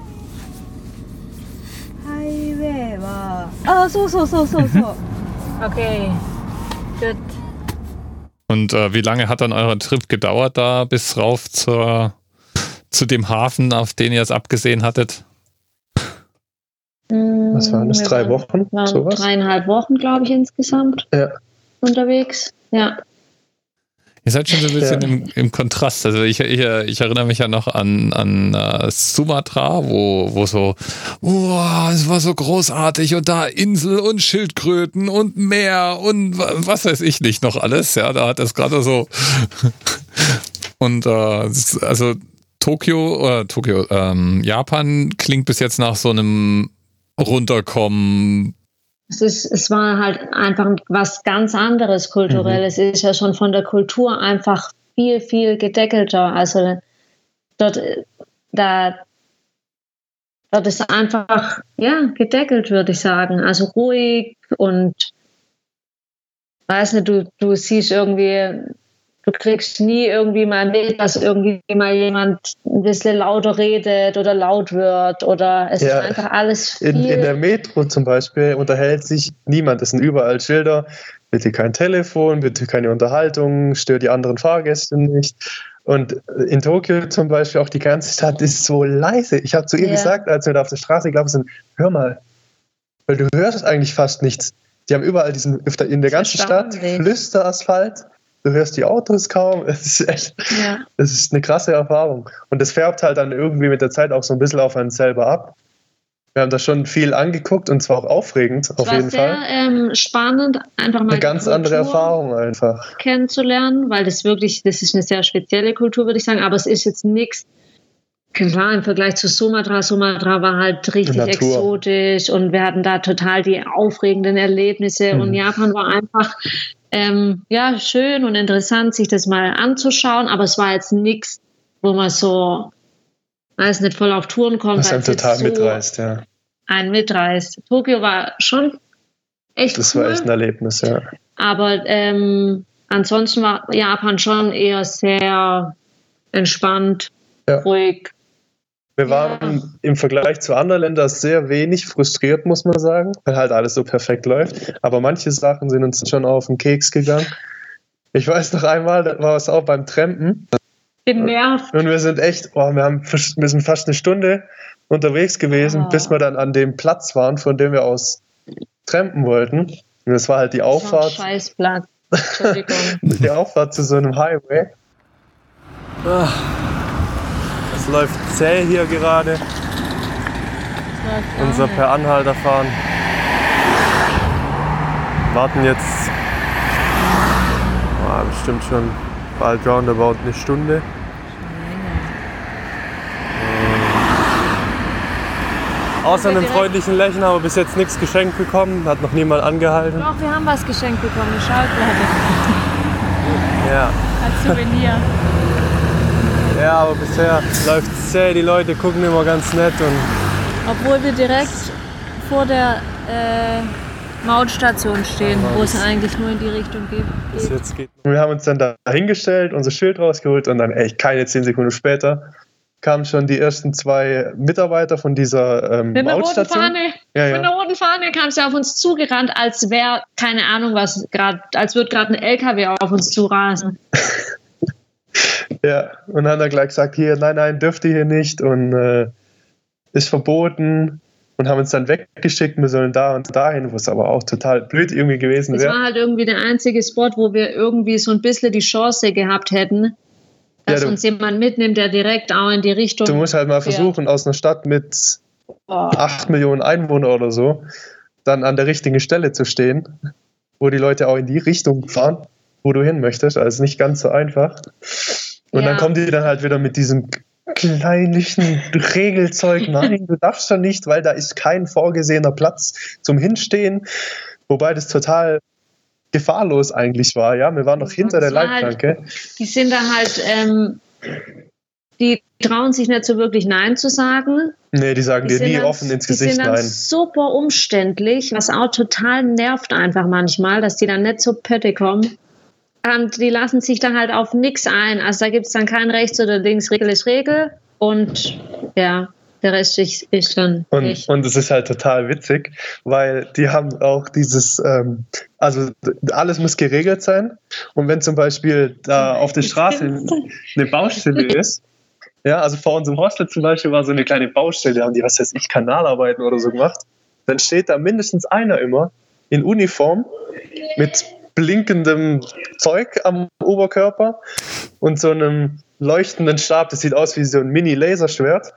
ハイウェイは、あ、そうそうそうそうそう。 okay, good. Und äh, wie lange hat dann euer Trip gedauert da bis rauf zur, zu dem Hafen, auf den ihr es abgesehen hattet? Was waren das? Wir Drei waren- Wochen? waren Sowas? dreieinhalb Wochen, glaube ich, insgesamt Ja. unterwegs. Ja. Ihr seid schon so ein bisschen Ja. im, im Kontrast. Also ich, ich, ich erinnere mich ja noch an, an uh, Sumatra, wo, wo so, wow, es war so großartig und da Insel und Schildkröten und Meer und wa- was weiß ich nicht noch alles. Ja, da hat das gerade so. Und uh, also Tokio, äh, Tokio, ähm, Japan klingt bis jetzt nach so einem Runterkommen. Es ist, es war halt einfach was ganz anderes kulturell. Mhm. Es ist ja schon von der Kultur einfach viel, viel gedeckelter. Also dort, da, dort ist einfach, ja, gedeckelt, würde ich sagen. Also ruhig und, weiß nicht, du, du siehst irgendwie, du kriegst nie irgendwie mal mit, dass irgendwie mal jemand ein bisschen lauter redet oder laut wird oder es ja, ist einfach alles viel. In, in der Metro zum Beispiel unterhält sich niemand. Es sind überall Schilder, bitte kein Telefon, bitte keine Unterhaltung, stört die anderen Fahrgäste nicht. Und in Tokio zum Beispiel auch die ganze Stadt ist so leise. Ich habe zu ihr ja. gesagt, als wir da auf der Straße gelaufen sind, hör mal, weil du hörst eigentlich fast nichts. Die haben überall diesen, in der ganzen Stadt Flüsterasphalt. Du hörst die Autos kaum. Es ist echt, ja. Das ist eine krasse Erfahrung. Und das färbt halt dann irgendwie mit der Zeit auch so ein bisschen auf einen selber ab. Wir haben da schon viel angeguckt und zwar auch aufregend, auf jeden Fall. Es war sehr ähm, spannend, einfach mal eine ganz andere Erfahrung einfach kennenzulernen, weil das wirklich, das ist eine sehr spezielle Kultur, würde ich sagen, aber es ist jetzt nichts, klar, im Vergleich zu Sumatra, Sumatra war halt richtig Natur. Exotisch und wir hatten da total die aufregenden Erlebnisse mhm. und Japan war einfach ähm, ja, schön und interessant, sich das mal anzuschauen, aber es war jetzt nichts, wo man so, weiß nicht, voll auf Touren kommt. Was einem total so mitreißt, ja. Ein mitreißt. Tokio war schon echt Das cool, war echt ein Erlebnis, ja. Aber ähm, ansonsten war Japan schon eher sehr entspannt, ja. ruhig. Wir waren ja. im Vergleich zu anderen Ländern sehr wenig frustriert, muss man sagen, weil halt alles so perfekt läuft. Aber manche Sachen sind uns schon auf den Keks gegangen. Ich weiß noch einmal, da war es auch beim Trampen. Genervt. Und wir sind echt, oh, wir, haben, wir sind fast eine Stunde unterwegs gewesen, oh. bis wir dann an dem Platz waren, von dem wir aus trampen wollten. Und das war halt die Auffahrt. Das war ein Scheißplatz. Entschuldigung. Die Auffahrt zu so einem Highway. Ach. Es läuft zäh hier gerade. Unser per Anhalter fahren. Warten jetzt oh, bestimmt schon bald roundabout eine Stunde. Ähm, außer einem freundlichen Lächeln haben wir bis jetzt nichts geschenkt bekommen. Hat noch niemand angehalten. Doch, wir haben was geschenkt bekommen. Eine Schallplatte. Ja. Als Souvenir. Ja, aber bisher läuft es zäh, die Leute gucken immer ganz nett. Und obwohl wir direkt vor der äh, Mautstation stehen, wo es eigentlich nur in die Richtung geht. Jetzt geht. Wir haben uns dann da hingestellt, unser Schild rausgeholt und dann echt keine zehn Sekunden später kamen schon die ersten zwei Mitarbeiter von dieser ähm, mit Mautstation. Roten Fahne, ja, ja. Mit einer roten Fahne kam sie auf uns zugerannt, als wäre, keine Ahnung was, grad, als würde gerade ein L K W auf uns zurasen. Ja, und dann hat er gleich gesagt, hier, nein, nein, dürft ihr hier nicht und äh, ist verboten und haben uns dann weggeschickt, wir sollen da und dahin, wo es aber auch total blöd irgendwie gewesen wäre. Das war halt irgendwie der einzige Spot, wo wir irgendwie so ein bisschen die Chance gehabt hätten, dass ja, du, uns jemand mitnimmt, der direkt auch in die Richtung Du musst halt mal fährt. versuchen, aus einer Stadt mit oh. acht Millionen Einwohnern oder so, dann an der richtigen Stelle zu stehen, wo die Leute auch in die Richtung fahren, wo du hin möchtest, also nicht ganz so einfach. Und ja. dann kommen die dann halt wieder mit diesem kleinlichen Regelzeug. Nein, du darfst schon nicht, weil da ist kein vorgesehener Platz zum Hinstehen. Wobei das total gefahrlos eigentlich war. Ja, wir waren noch hinter der Leitplanke. Halt, die sind da halt, ähm, die trauen sich nicht so wirklich Nein zu sagen. Nee, die sagen die dir nie dann, offen ins Gesicht Nein. Die sind dann Nein. super umständlich, was auch total nervt einfach manchmal, dass die dann nicht so pötte kommen. Und die lassen sich dann halt auf nichts ein. Also da gibt es dann kein Rechts oder Links, Regel ist Regel. Und ja, der Rest ist, ist dann und, nicht. Und es ist halt total witzig, weil die haben auch dieses, ähm, also alles muss geregelt sein. Und wenn zum Beispiel da auf der Straße eine Baustelle ist, ja, also vor unserem Hostel zum Beispiel war so eine kleine Baustelle, da haben die, was weiß ich, Kanalarbeiten oder so gemacht, dann steht da mindestens einer immer in Uniform mit blinkendem Zeug am Oberkörper und so einem leuchtenden Stab. Das sieht aus wie so ein Mini-Laserschwert.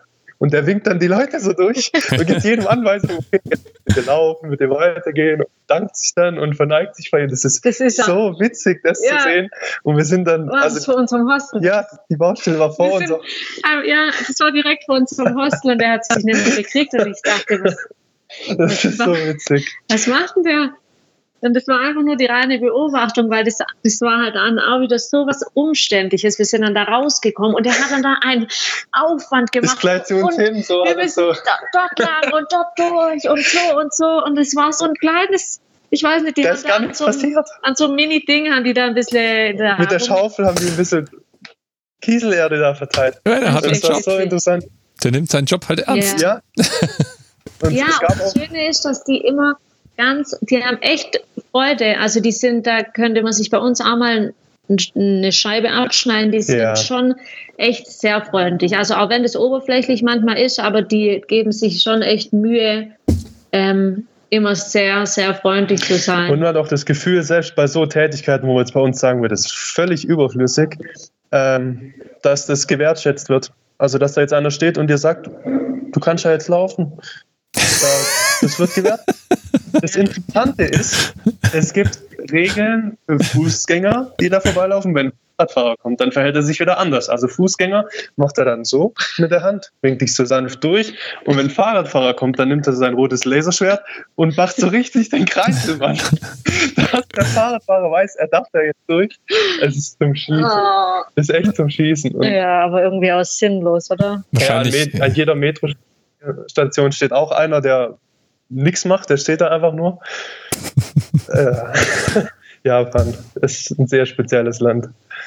und der winkt dann die Leute so durch und gibt jedem Anweisungen, okay, mit dem laufen, mit dem weitergehen und dankt sich dann und verneigt sich bei ihm. Das ist, Das ist ja- so witzig, das Ja. zu sehen. Und wir sind dann, Was also vor unserem Hostel? ja, die Baustelle war vor Wir uns. sind- Ah, ja, das war direkt vor unserem Hostel und der hat sich nämlich gekriegt und ich dachte, was, Das ist so witzig. was macht denn der? Und das war einfach nur die reine Beobachtung, weil das, das war halt dann auch wieder so was Umständliches. Wir sind dann da rausgekommen und der hat dann da einen Aufwand gemacht. Ist gleich zu uns und hin, so wir alles müssen so. da, dort lang und dort durch und so und so. Und es war so ein kleines, ich weiß nicht, die Da haben ist da gar an nichts so, einem- passiert. an so einem Mini-Ding haben die da ein bisschen... Da Mit der rum- Schaufel haben die ein bisschen Kieselerde da verteilt. Ja, der hat einen Das war Job. so interessant. Der nimmt seinen Job halt ernst. Ja. Ja. Und Ja, es und gab das auch, Schöne ist, dass die immer ganz, die haben echt Freude. Also die sind, da könnte man sich bei uns auch mal ein- eine Scheibe abschneiden. Die sind Ja. schon echt sehr freundlich. Also auch wenn das oberflächlich manchmal ist, aber die geben sich schon echt Mühe, ähm, immer sehr, sehr freundlich zu sein. und man hat auch das Gefühl, selbst bei so Tätigkeiten, wo man jetzt bei uns sagen würde, das ist völlig überflüssig, ähm, dass das gewertschätzt wird. Also, dass da jetzt einer steht und dir sagt, du kannst ja jetzt laufen. Das, das wird gewertschätzt. Das Interessante ist, es gibt Regeln für Fußgänger, die da vorbeilaufen. Wenn ein Radfahrer kommt, dann verhält er sich wieder anders. Also Fußgänger macht er dann so mit der Hand, winkt dich so sanft durch. Und wenn ein Fahrradfahrer kommt, dann nimmt er sein rotes Laserschwert und macht so richtig den Kreis im an. Dass der Fahrradfahrer weiß, er darf da jetzt durch. Es ist zum Schießen. Oh, Es ist echt zum Schießen. Und ja, aber irgendwie auch sinnlos, oder? ja, an, Wahrscheinlich. Met- an jeder Metrostation steht auch einer, der nichts macht, der steht da einfach nur. äh, Japan ist ein sehr spezielles Land.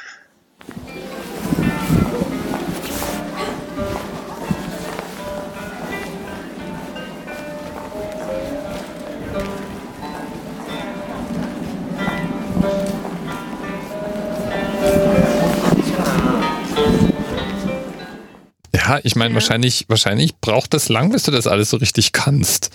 Ja, ich meine, Ja. wahrscheinlich, wahrscheinlich braucht das lang, bis du das alles so richtig kannst.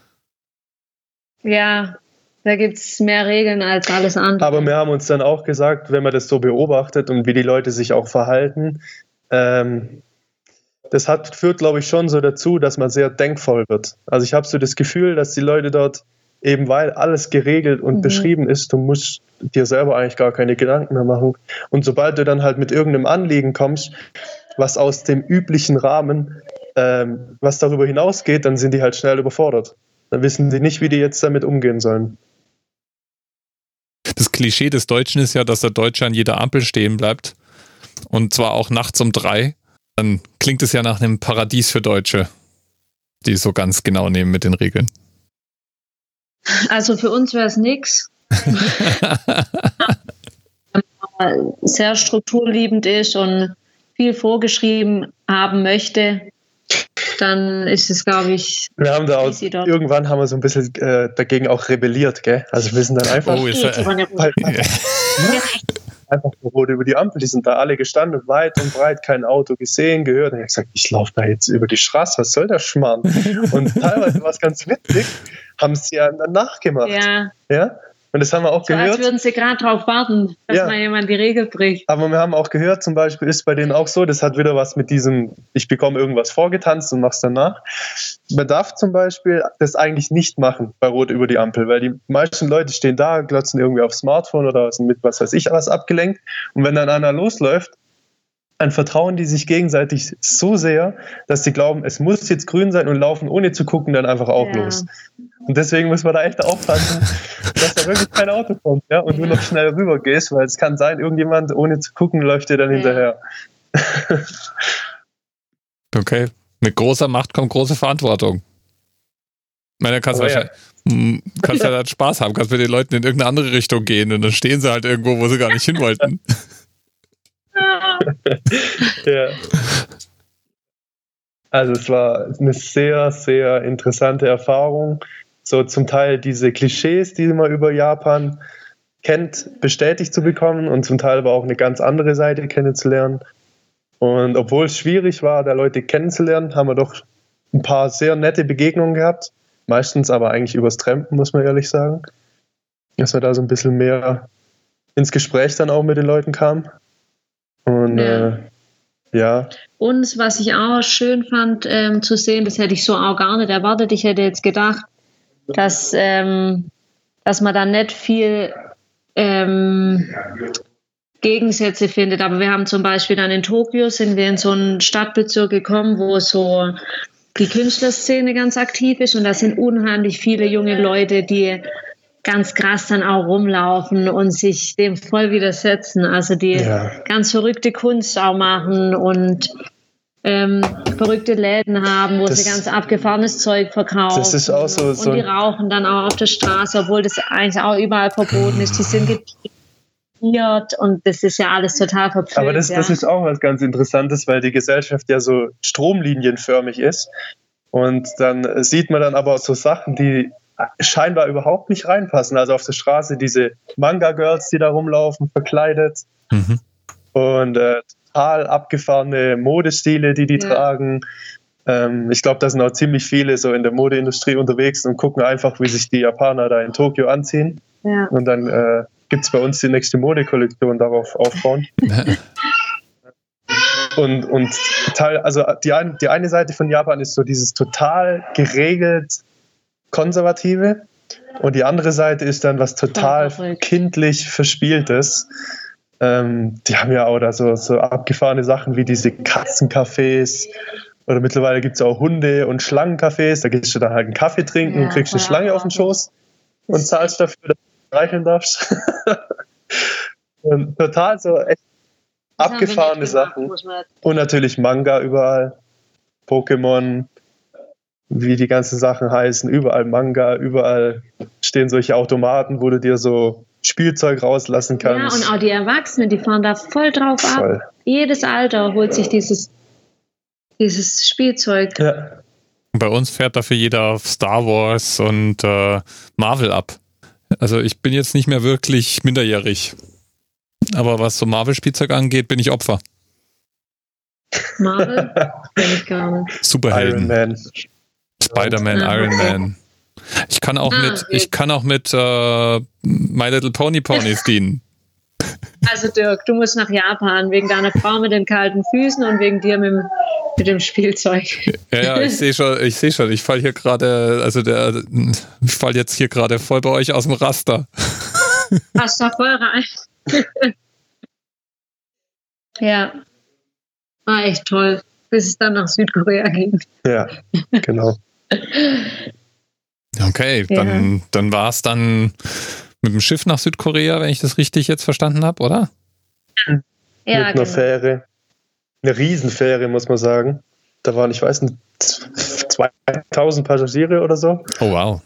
Ja, da gibt es mehr Regeln als alles andere. Aber wir haben uns dann auch gesagt, wenn man das so beobachtet und wie die Leute sich auch verhalten, ähm, das hat, führt, glaube ich, schon so dazu, dass man sehr denkvoll wird. Also ich habe so das Gefühl, dass die Leute dort, eben weil alles geregelt und Mhm. beschrieben ist, du musst dir selber eigentlich gar keine Gedanken mehr machen. Und sobald du dann halt mit irgendeinem Anliegen kommst, was aus dem üblichen Rahmen, ähm, was darüber hinausgeht, dann sind die halt schnell überfordert. Dann wissen die nicht, wie die jetzt damit umgehen sollen. Das Klischee des Deutschen ist ja, dass der Deutsche an jeder Ampel stehen bleibt. Und zwar auch nachts um drei. Dann klingt es ja nach einem Paradies für Deutsche, die es so ganz genau nehmen mit den Regeln. Also für uns wäre es nichts. Sehr strukturliebend ist und viel vorgeschrieben haben möchte, dann ist es, glaube ich, Wir haben da auch, easy dort. irgendwann haben wir so ein bisschen äh, dagegen auch rebelliert, gell? Also wir sind dann einfach, Oh, ist Geht, er, aber nicht. halt einfach rot über die Ampel, die sind da alle gestanden, weit und breit, kein Auto gesehen, gehört. Und ich habe gesagt, ich laufe da jetzt über die Straße, was soll der Schmarrn? Und teilweise war es ganz witzig, haben sie ja dann nachgemacht. Ja, Ja? Und das haben wir auch so als gehört. würden sie gerade darauf warten, dass Ja. mal jemand die Regel bricht. Aber wir haben auch gehört, zum Beispiel ist bei denen auch so, das hat wieder was mit diesem, ich bekomme irgendwas vorgetanzt und mach's danach. Man darf zum Beispiel das eigentlich nicht machen bei Rot über die Ampel, weil die meisten Leute stehen da, glotzen irgendwie aufs Smartphone oder sind mit was weiß ich was abgelenkt. Und wenn dann einer losläuft, dann vertrauen die sich gegenseitig so sehr, dass sie glauben, es muss jetzt grün sein und laufen ohne zu gucken dann einfach auch Ja. los. Und deswegen muss man da echt aufpassen, dass da wirklich kein Auto kommt, ja, und du noch schnell rüber gehst, weil es kann sein, irgendjemand ohne zu gucken läuft dir dann Ja. hinterher. okay. Mit großer Macht kommt große Verantwortung. Ich meine, da kannst du Aber ja. wahrscheinlich, hm, kannst ja dann Spaß haben, kannst mit den Leuten in irgendeine andere Richtung gehen und dann stehen sie halt irgendwo, wo sie gar nicht hin wollten. Ja. Also es war eine sehr, sehr interessante Erfahrung. So zum Teil diese Klischees, die man über Japan kennt, bestätigt zu bekommen und zum Teil aber auch eine ganz andere Seite kennenzulernen. Und obwohl es schwierig war, da Leute kennenzulernen, haben wir doch ein paar sehr nette Begegnungen gehabt. Meistens aber eigentlich übers Trampen, muss man ehrlich sagen. Dass wir da so ein bisschen mehr ins Gespräch dann auch mit den Leuten kamen. Und Ja. äh, Ja. Und was ich auch schön fand ähm, zu sehen, das hätte ich so auch gar nicht erwartet. Ich hätte jetzt gedacht, dass, ähm, dass man da nicht viel ähm, Gegensätze findet. Aber wir haben zum Beispiel dann in Tokio, sind wir in so einen Stadtbezirk gekommen, wo so die Künstlerszene ganz aktiv ist. Und da sind unheimlich viele junge Leute, die ganz krass dann auch rumlaufen und sich dem voll widersetzen. Also die ja. ganz verrückte Kunst auch machen und ähm, verrückte Läden haben, wo das, sie ganz abgefahrenes Zeug verkaufen. Das ist auch so, so und die rauchen dann auch auf der Straße, obwohl das eigentlich auch überall verboten ist. Die sind gepiert und das ist ja alles total verpönt. Aber das, ja. das ist auch was ganz Interessantes, weil die Gesellschaft ja so stromlinienförmig ist. Und dann sieht man dann aber so Sachen, die scheinbar überhaupt nicht reinpassen. Also auf der Straße diese Manga-Girls, die da rumlaufen, verkleidet. Mhm. Und äh, total abgefahrene Modestile, die die ja. tragen. Ähm, ich glaube, da sind auch ziemlich viele so in der Modeindustrie unterwegs und gucken einfach, wie sich die Japaner da in Tokio anziehen. Ja. Und dann äh, gibt es bei uns die nächste Modekollektion darauf aufbauen. und und Teil, also die, ein, die eine Seite von Japan ist so dieses total geregelt Konservative und die andere Seite ist dann was total kindlich Verspieltes. Ähm, die haben ja auch da so, so abgefahrene Sachen wie diese Katzencafés oder mittlerweile gibt es auch Hunde- und Schlangencafés. Da gehst du dann halt einen Kaffee trinken ja, und kriegst eine Schlange auf den Schoß und zahlst dafür, dass du streicheln darfst. Und total so echt das abgefahrene Sachen. Und natürlich Manga überall, Pokémon, wie die ganzen Sachen heißen, überall Manga, überall stehen solche Automaten, wo du dir so Spielzeug rauslassen kannst. Ja, und auch die Erwachsenen, die fahren da voll drauf voll. ab. Jedes Alter holt sich dieses, dieses Spielzeug. Ja. Bei uns fährt dafür jeder auf Star Wars und äh, Marvel ab. Also ich bin jetzt nicht mehr wirklich minderjährig. Aber was so Marvel-Spielzeug angeht, bin ich Opfer. Marvel? Kenn ich gar nicht. Superhelden. Iron Man. Spider-Man, ah, Iron okay. Man. Ich kann auch ah, mit, okay. ich kann auch mit uh, My Little Pony Ponys dienen. Also Dirk, du musst nach Japan wegen deiner Frau mit den kalten Füßen und wegen dir mit, mit dem Spielzeug. Ja, ja, ich sehe schon, ich sehe schon, ich falle hier gerade, also der, ich falle jetzt hier gerade voll bei euch aus dem Raster. Passt da voll rein. Ja, war echt toll, bis es dann nach Südkorea ging. Ja, genau. Okay, ja. dann, dann war es dann mit dem Schiff nach Südkorea, wenn ich das richtig jetzt verstanden habe, oder? Ja, mit einer genau. Fähre. Eine Riesenfähre, muss man sagen. Da waren, ich weiß nicht, zweitausend Passagiere oder so. Oh, wow.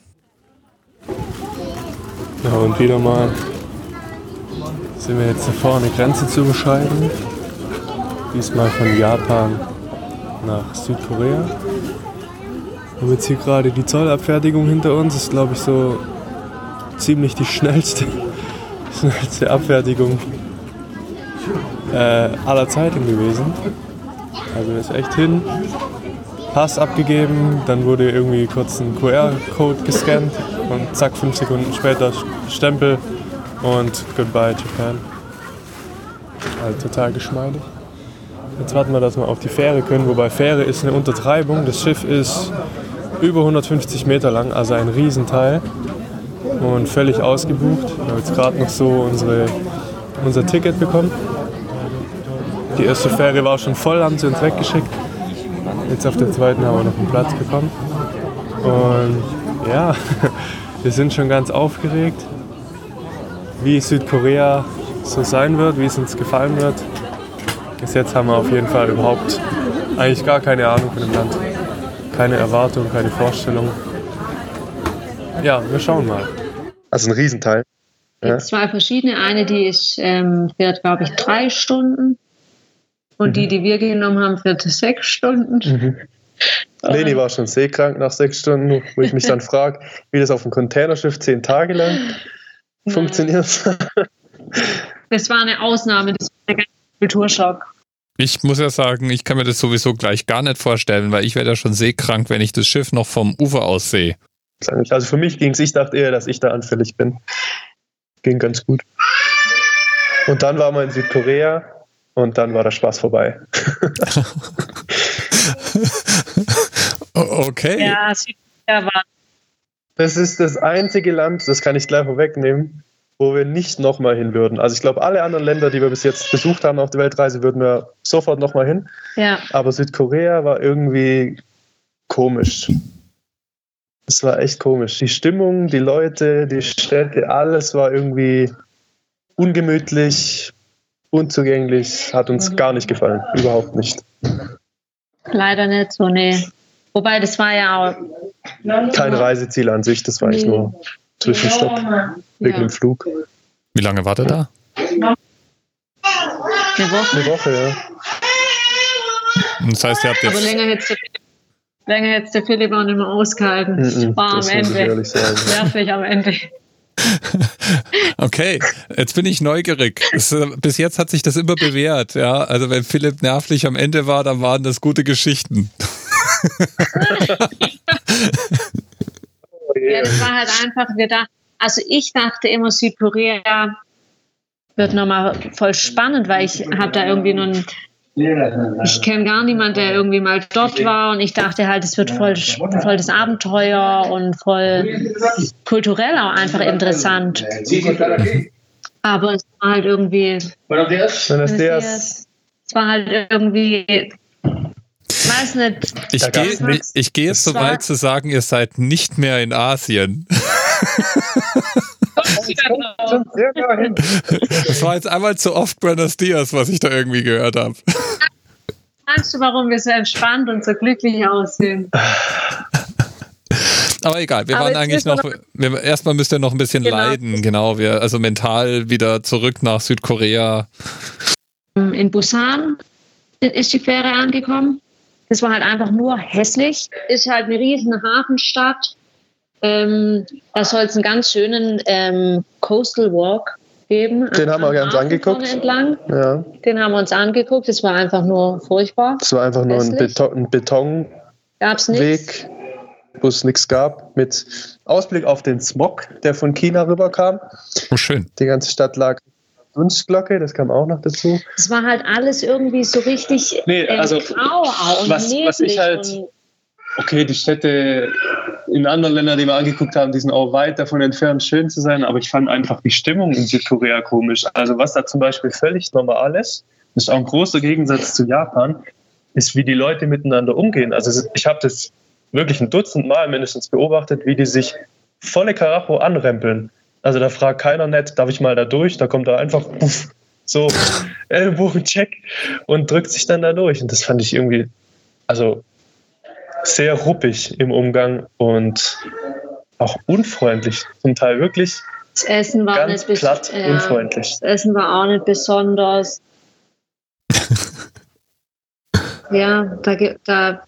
Ja, und wieder mal sind wir jetzt davor, eine Grenze zu überschreiten. Diesmal von Japan nach Südkorea. Wir haben jetzt hier gerade die Zollabfertigung hinter uns. Das ist, glaube ich, so ziemlich die schnellste, schnellste Abfertigung äh, aller Zeiten gewesen. Also ist echt hin, Pass abgegeben, dann wurde irgendwie kurz ein Q R-Code gescannt und zack, fünf Sekunden später Stempel und goodbye Japan. Also total geschmeidig. Jetzt warten wir, dass wir auf die Fähre können, wobei Fähre ist eine Untertreibung. Das Schiff ist über hundertfünfzig Meter lang, also ein Riesenteil und völlig ausgebucht. Wir haben jetzt gerade noch so unsere, unser Ticket bekommen. Die erste Fähre war schon voll, haben sie uns weggeschickt. Jetzt auf der zweiten haben wir noch einen Platz bekommen. Und ja, wir sind schon ganz aufgeregt, wie Südkorea so sein wird, wie es uns gefallen wird. Bis jetzt haben wir auf jeden Fall überhaupt eigentlich gar keine Ahnung von dem Land. Keine Erwartung, keine Vorstellung. Ja, wir schauen mal. Also ein Riesenteil. Ja. Zwei verschiedene. Eine, die ist, ähm, fährt, glaube ich, drei Stunden. Und mhm. die, die wir genommen haben, fährt sechs Stunden. Mhm. Leni war schon seekrank nach sechs Stunden, wo ich mich dann frage, wie das auf einem Containerschiff zehn Tage lang ja. funktioniert. Das war eine Ausnahme, das war ein ganz Kulturschock. Ich muss ja sagen, ich kann mir das sowieso gleich gar nicht vorstellen, weil ich werde ja schon seekrank, wenn ich das Schiff noch vom Ufer aus sehe. Also für mich ging es, ich dachte eher, dass ich da anfällig bin. Ging ganz gut. Und dann waren wir in Südkorea und dann war der Spaß vorbei. Okay. Ja, Südkorea war. Das ist das einzige Land, das kann ich gleich vorwegnehmen, wo wir nicht nochmal hin würden. Also ich glaube, alle anderen Länder, die wir bis jetzt besucht haben auf der Weltreise, würden wir sofort nochmal hin. Ja. Aber Südkorea war irgendwie komisch. Es war echt komisch. Die Stimmung, die Leute, die Städte, alles war irgendwie ungemütlich, unzugänglich, hat uns gar nicht gefallen. Überhaupt nicht. Leider nicht so, nee. Wobei, das war ja auch... Kein Reiseziel an sich, das war echt nur Zwischenstopp wegen Ja. dem Flug. Wie lange war der da? Eine Woche. Eine Woche, ja. Das heißt, ihr habt Aber jetzt... länger hätte länger hätte der Philipp auch nicht mehr ausgehalten. Mhm, War am das muss ich Ende. ehrlich sagen. Nervig am Ende. Okay, jetzt bin ich neugierig. Es, äh, bis jetzt hat sich das immer bewährt, ja. Also wenn Philipp nervlich am Ende war, dann waren das gute Geschichten. Ja, das war halt einfach, wir dachten, also ich dachte immer, Südkorea wird nochmal voll spannend, weil ich habe da irgendwie noch ein, ich kenne gar niemanden, der irgendwie mal dort war und ich dachte halt, es wird voll, voll das Abenteuer und voll kulturell auch einfach interessant. Aber es war halt irgendwie, Buenos Dias. es war halt irgendwie, weiß nicht. Ich Da gehe gab's nichts. ich gehe jetzt so weit zu sagen, ihr seid nicht mehr in Asien. Sehr nah hin. Das war jetzt einmal zu oft Buenos Dias, was ich da irgendwie gehört habe. Weißt du, warum wir so entspannt und so glücklich aussehen? Aber egal, wir Aber waren jetzt eigentlich müssen noch, wir wir, erstmal müsst ihr noch ein bisschen Genau. leiden, genau, wir, also mental wieder zurück nach Südkorea. In Busan ist die Fähre angekommen. Das war halt einfach nur hässlich. Ist halt eine riesen Hafenstadt. Ähm, da soll es einen ganz schönen ähm, Coastal Walk geben. Den haben wir am ganz Hafen angeguckt. vorne Entlang. Ja, Den haben wir uns angeguckt. Das war einfach nur furchtbar. es war einfach nur ein, Hässlich. Beton, ein Betonweg, Gab's nichts. wo es nichts gab, mit Ausblick auf den Smog, der von China rüberkam. Oh, schön. Die ganze Stadt lag Dunstglocke, das kam auch noch dazu. Es war halt alles irgendwie so richtig Nee, ähm, also, grau auch und was- neblig. was ich halt- und Okay, die Städte in anderen Ländern, die wir angeguckt haben, die sind auch weit davon entfernt, schön zu sein, aber ich fand einfach die Stimmung in Südkorea komisch. Also was da zum Beispiel völlig normal ist, das ist auch ein großer Gegensatz zu Japan, ist, wie die Leute miteinander umgehen. Also ich habe das wirklich ein Dutzend Mal mindestens beobachtet, wie die sich volle Karacho anrempeln. Also da fragt keiner nett, darf ich mal da durch? Da kommt da einfach puff, so Ellbogencheck und drückt sich dann da durch. Und das fand ich irgendwie, also sehr ruppig im Umgang und auch unfreundlich. Zum Teil wirklich das Essen war ganz nicht bes- platt ja, unfreundlich. Das Essen war auch nicht besonders. Ja, da, ge- da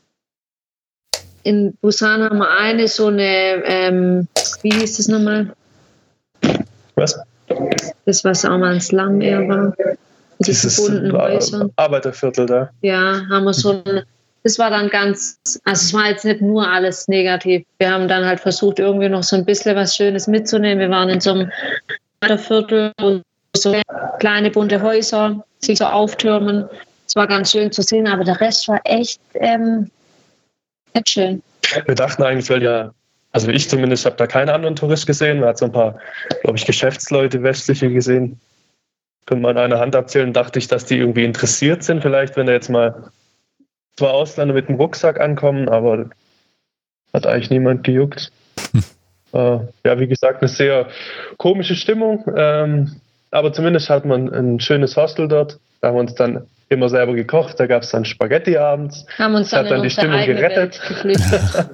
in Busan haben wir eine so eine, ähm, wie hieß das nochmal? Was? Das, was auch mal ein Slum eher war. Diese Dieses bunten Häusern. Arbeiterviertel da. Ja, haben wir so ein, das war dann ganz, also es war jetzt nicht nur alles negativ. Wir haben dann halt versucht, irgendwie noch so ein bisschen was Schönes mitzunehmen. Wir waren in so einem Viertel, wo so kleine bunte Häuser sich so auftürmen. Es war ganz schön zu sehen, aber der Rest war echt ähm, nicht schön. Wir dachten eigentlich, weil ja, also ich zumindest habe da keinen anderen Tourist gesehen. Man hat so ein paar, glaube ich, Geschäftsleute, westliche gesehen. Könnte man an einer Hand abzählen, dachte ich, dass die irgendwie interessiert sind. Vielleicht, wenn da jetzt mal zwei Ausländer mit dem Rucksack ankommen, aber hat eigentlich niemand gejuckt. Äh, ja, wie gesagt, eine sehr komische Stimmung. Ähm, aber zumindest hat man ein schönes Hostel dort. Da haben wir uns dann immer selber gekocht. Da gab es dann Spaghetti abends. Haben uns Das dann, hat dann in die unsere Stimmung eigene gerettet. Welt geflüchtet.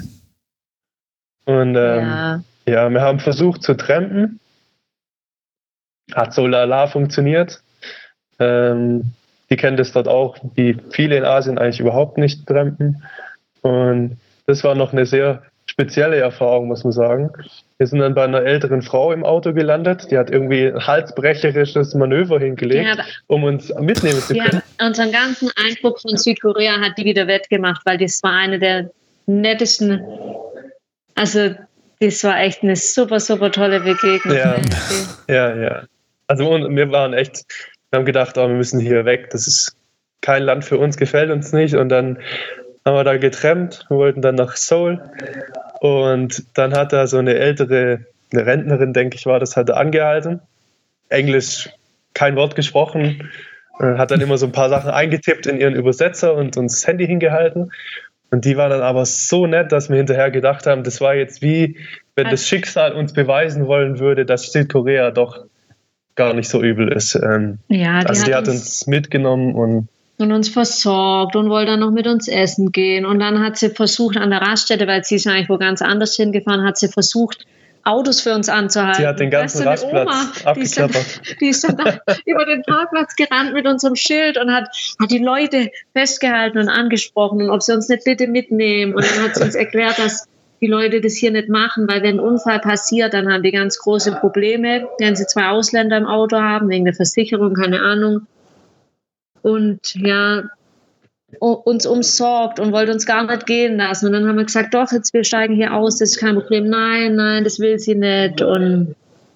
Und ähm, Ja. ja, wir haben versucht zu trampen. Hat so lala funktioniert. Ähm, die kennen das dort auch, wie viele in Asien eigentlich überhaupt nicht trampen. Und das war noch eine sehr spezielle Erfahrung, muss man sagen. Wir sind dann bei einer älteren Frau im Auto gelandet. Die hat irgendwie ein halsbrecherisches Manöver hingelegt, Ja, aber- um uns mitnehmen zu Ja, können. unseren ganzen Eindruck von Südkorea hat die wieder wettgemacht, weil das war eine der nettesten, also das war echt eine super, super tolle Begegnung. Ja. Ja, ja. Also und wir waren echt Wir haben gedacht, oh, wir müssen hier weg, das ist kein Land für uns, gefällt uns nicht. Und dann haben wir da getrennt, wir wollten dann nach Seoul. Und dann hat da so eine ältere, eine Rentnerin, denke ich, war das, hat er angehalten. Englisch kein Wort gesprochen, hat dann immer so ein paar Sachen eingetippt in ihren Übersetzer und uns das Handy hingehalten. Und die war dann aber so nett, dass wir hinterher gedacht haben, das war jetzt wie, wenn das Schicksal uns beweisen wollen würde, dass Südkorea doch gar nicht so übel ist. Ähm, Ja, die also die hat hat uns- uns mitgenommen und und uns versorgt und wollte dann noch mit uns essen gehen. Und dann hat sie versucht an der Raststätte, weil sie ist eigentlich wo ganz anders hingefahren, hat sie versucht, Autos für uns anzuhalten. sie hat den ganzen Weißt du, eine Rastplatz Oma, die ist dann, abgeklappert. die ist dann da über den Parkplatz gerannt mit unserem Schild und hat, hat die Leute festgehalten und angesprochen und ob sie uns nicht bitte mitnehmen. Und dann hat sie uns erklärt, dass die Leute das hier nicht machen, weil wenn ein Unfall passiert, dann haben die ganz große Probleme, wenn sie zwei Ausländer im Auto haben, wegen der Versicherung, keine Ahnung. Und ja, u- uns umsorgt und wollte uns gar nicht gehen lassen. Und dann haben wir gesagt, doch, jetzt wir steigen hier aus, das ist kein Problem. Nein, nein, das will sie nicht. Und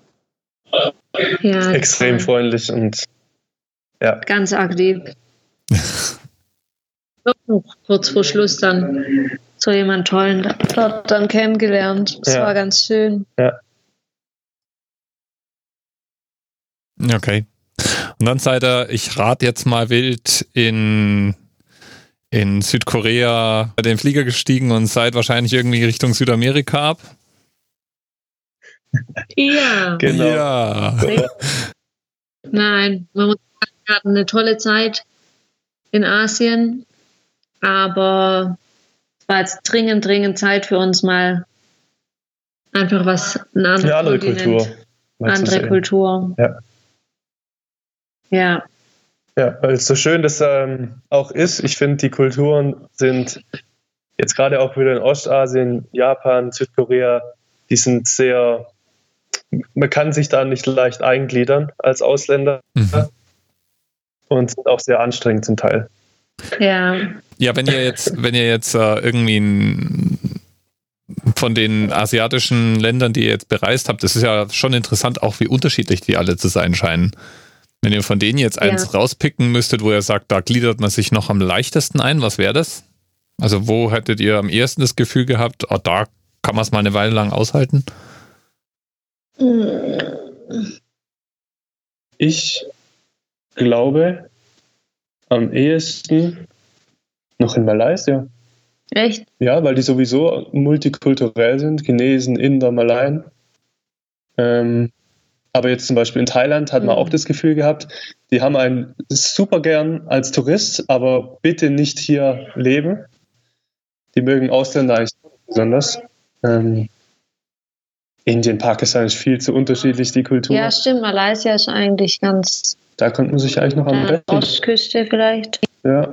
ja, Extrem freundlich und ja. ganz aktiv. Kurz vor Schluss dann so jemand Tollen dort dann kennengelernt. Das Ja. war ganz schön. Ja. Okay. Und dann seid ihr, ich rate jetzt mal wild, in, in Südkorea bei den Flieger gestiegen und seid wahrscheinlich irgendwie Richtung Südamerika ab. Ja. Genau. Ja. Nein, man muss sagen, wir hatten eine tolle Zeit in Asien, aber es war jetzt dringend, dringend Zeit für uns mal einfach was, eine andere, Eine andere Kontinent, Kultur. mal zu andere sehen. Kultur. Ja. Ja, Ja, weil es so schön das ähm, auch ist. Ich finde, die Kulturen sind jetzt gerade auch wieder in Ostasien, Japan, Südkorea, die sind sehr, man kann sich da nicht leicht eingliedern als Ausländer Mhm. und sind auch sehr anstrengend zum Teil. ja. Ja, wenn ihr jetzt, wenn ihr jetzt äh, irgendwie ein, von den asiatischen Ländern, die ihr jetzt bereist habt, das ist ja schon interessant, auch wie unterschiedlich die alle zu sein scheinen. Wenn ihr von denen jetzt eins Ja. rauspicken müsstet, wo ihr sagt, da gliedert man sich noch am leichtesten ein, was wäre das? Also wo hättet ihr am ehesten das Gefühl gehabt, oh, da kann man es mal eine Weile lang aushalten? Ich glaube am ehesten noch in Malaysia. Echt? Ja, weil die sowieso multikulturell sind, Chinesen, Inder, Malaien. Ähm, aber jetzt zum Beispiel in Thailand hat man Mhm. auch das Gefühl gehabt, die haben einen super gern als Tourist, aber bitte nicht hier leben. Die mögen Ausländer eigentlich besonders. Ähm, Indien, Pakistan ist viel zu unterschiedlich, die Kultur. Ja, stimmt. Malaysia ist eigentlich ganz Da konnte man sich eigentlich noch am an der besten. Ostküste vielleicht. Ja.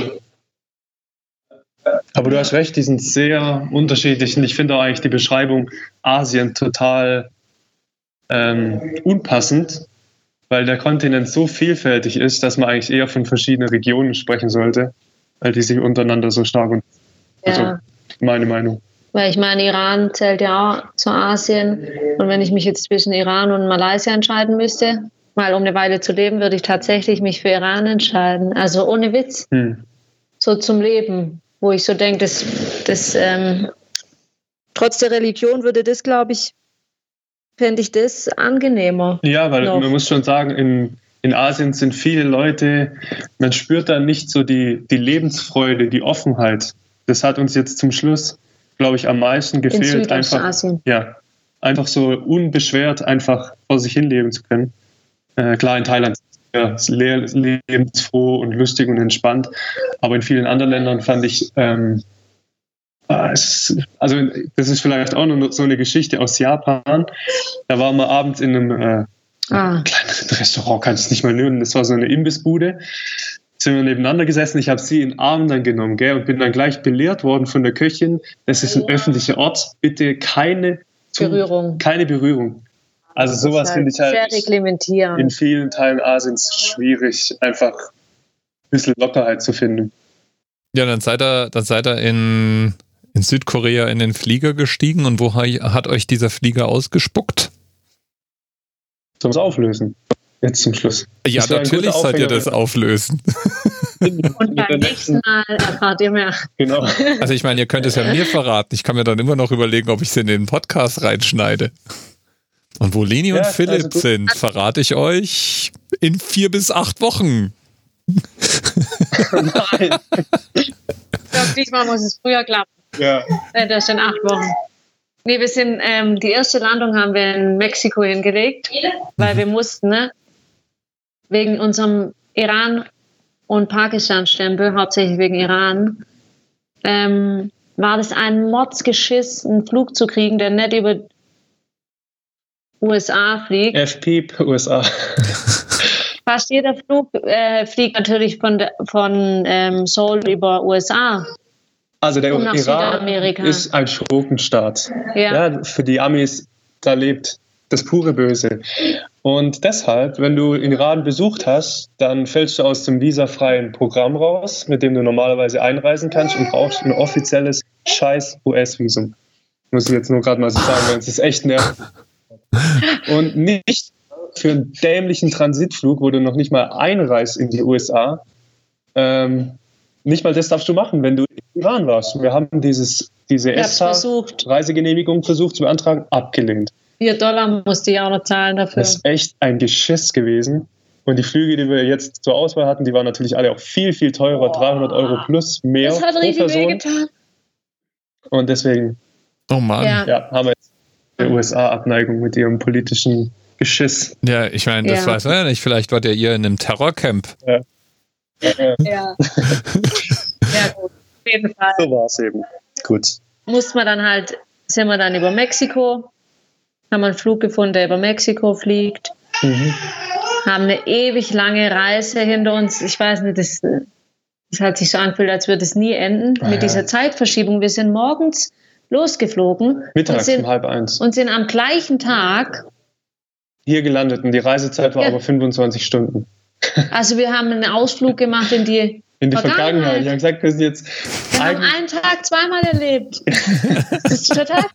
Aber du hast recht, die sind sehr unterschiedlich und ich finde auch eigentlich die Beschreibung Asien total ähm, unpassend, weil der Kontinent so vielfältig ist, dass man eigentlich eher von verschiedenen Regionen sprechen sollte, weil die sich untereinander so stark und also Ja. meine Meinung. Weil ich meine, Iran zählt ja auch zu Asien. Und wenn ich mich jetzt zwischen Iran und Malaysia entscheiden müsste, mal um eine Weile zu leben, würde ich tatsächlich mich für Iran entscheiden. Also ohne Witz, Hm. so zum Leben, wo ich so denke, das, das, ähm, trotz der Religion würde das, glaube ich, fände ich das angenehmer. Ja, weil Noch. man muss schon sagen, in, in Asien sind viele Leute, man spürt da nicht so die, die Lebensfreude, die Offenheit. Das hat uns jetzt zum Schluss, glaube ich, am meisten In gefehlt. Einfach, Südostasien. ja, einfach so unbeschwert einfach vor sich hin leben zu können. Äh, klar, in Thailand ist es ja le- lebensfroh und lustig und entspannt, aber in vielen anderen Ländern fand ich, ähm, ah, es, also das ist vielleicht auch noch so eine Geschichte aus Japan. Da waren wir abends in einem äh, Ah, kleines Restaurant, kann ich es nicht mal nennen, das war so eine Imbissbude. Sind wir nebeneinander gesessen, ich habe sie in den Arm dann genommen, gell, und bin dann gleich belehrt worden von der Köchin, das ist ein öffentlicher Ort, bitte keine Zu- Berührung. Keine Berührung. Also sowas finde ich Sehr halt reglementierend. in vielen Teilen Asiens schwierig, einfach ein bisschen Lockerheit zu finden. Ja, dann seid ihr, dann seid ihr in, in Südkorea in den Flieger gestiegen und wo ha- hat euch dieser Flieger ausgespuckt? Zum Auflösen. Jetzt zum Schluss. Ja, Das wär ein natürlich guter sollt ihr Aufhänger. das auflösen. Und beim nächsten Mal erfahrt ihr mehr. Genau. Also ich meine, ihr könnt es ja mir verraten. Ich kann mir dann immer noch überlegen, ob ich es in den Podcast reinschneide. Und wo Leni Ja, und also Philipp gut. sind, verrate ich euch in vier bis acht Wochen. Nein. Ich glaube, diesmal muss es früher klappen. Ja. Äh, das sind acht Wochen. Nee, wir sind, ähm, die erste Landung haben wir in Mexiko hingelegt, weil wir mussten, ne? Wegen unserem Iran- und Pakistan-Stempel, hauptsächlich wegen Iran, ähm, war das ein Mordsgeschiss, einen Flug zu kriegen, der nicht über U S A fliegt. F P U S A. Fast jeder Flug äh, fliegt natürlich von, de, von ähm, Seoul über U S A. Also der Und nach Iran Südamerika. ist ein Schurkenstaat. Ja. Ja, für die Amis, da lebt das pure Böse. Und deshalb, wenn du den Iran besucht hast, dann fällst du aus dem visafreien Programm raus, mit dem du normalerweise einreisen kannst und brauchst ein offizielles scheiß U S-Visum. Muss ich jetzt nur gerade mal so sagen, weil es ist echt nervig. Und nicht für einen dämlichen Transitflug, wo du noch nicht mal einreist in die U S A. Ähm, nicht mal das darfst du machen, wenn du im Iran warst. Wir haben dieses, diese Ich hab's ESTA versucht. Reisegenehmigung versucht zu beantragen, abgelehnt. vier Dollar musste ich auch noch zahlen dafür. Das ist echt ein Geschiss gewesen. Und die Flüge, die wir jetzt zur Auswahl hatten, die waren natürlich alle auch viel, viel teurer. dreihundert Euro plus mehr Das hat pro richtig Person. wehgetan. Und deswegen Oh Mann. Ja. Ja, ja, haben wir jetzt eine U S A-Abneigung mit ihrem politischen Geschiss. ich meine, das Ja. weiß man ja nicht. Vielleicht wart ja ihr in einem Terrorcamp. Äh, Ja. Ja, gut. Auf jeden Fall. so war es eben. Gut. Mussten wir dann halt, sind wir dann über Mexiko, haben einen Flug gefunden, der über Mexiko fliegt, Mhm. haben eine ewig lange Reise hinter uns. Ich weiß nicht, das, das hat sich so angefühlt, als würde es nie enden Ah, mit ja. dieser Zeitverschiebung. Wir sind morgens losgeflogen und Mittags sind, um halb eins. und sind am gleichen Tag, Hier gelandet und die Reisezeit war Ja. aber fünfundzwanzig Stunden. also wir haben einen Ausflug gemacht in die In die Vergangenheit. Vergangenheit. Die haben gesagt, wir sind jetzt Wir haben eigentlich einen Tag zweimal erlebt. Das ist total,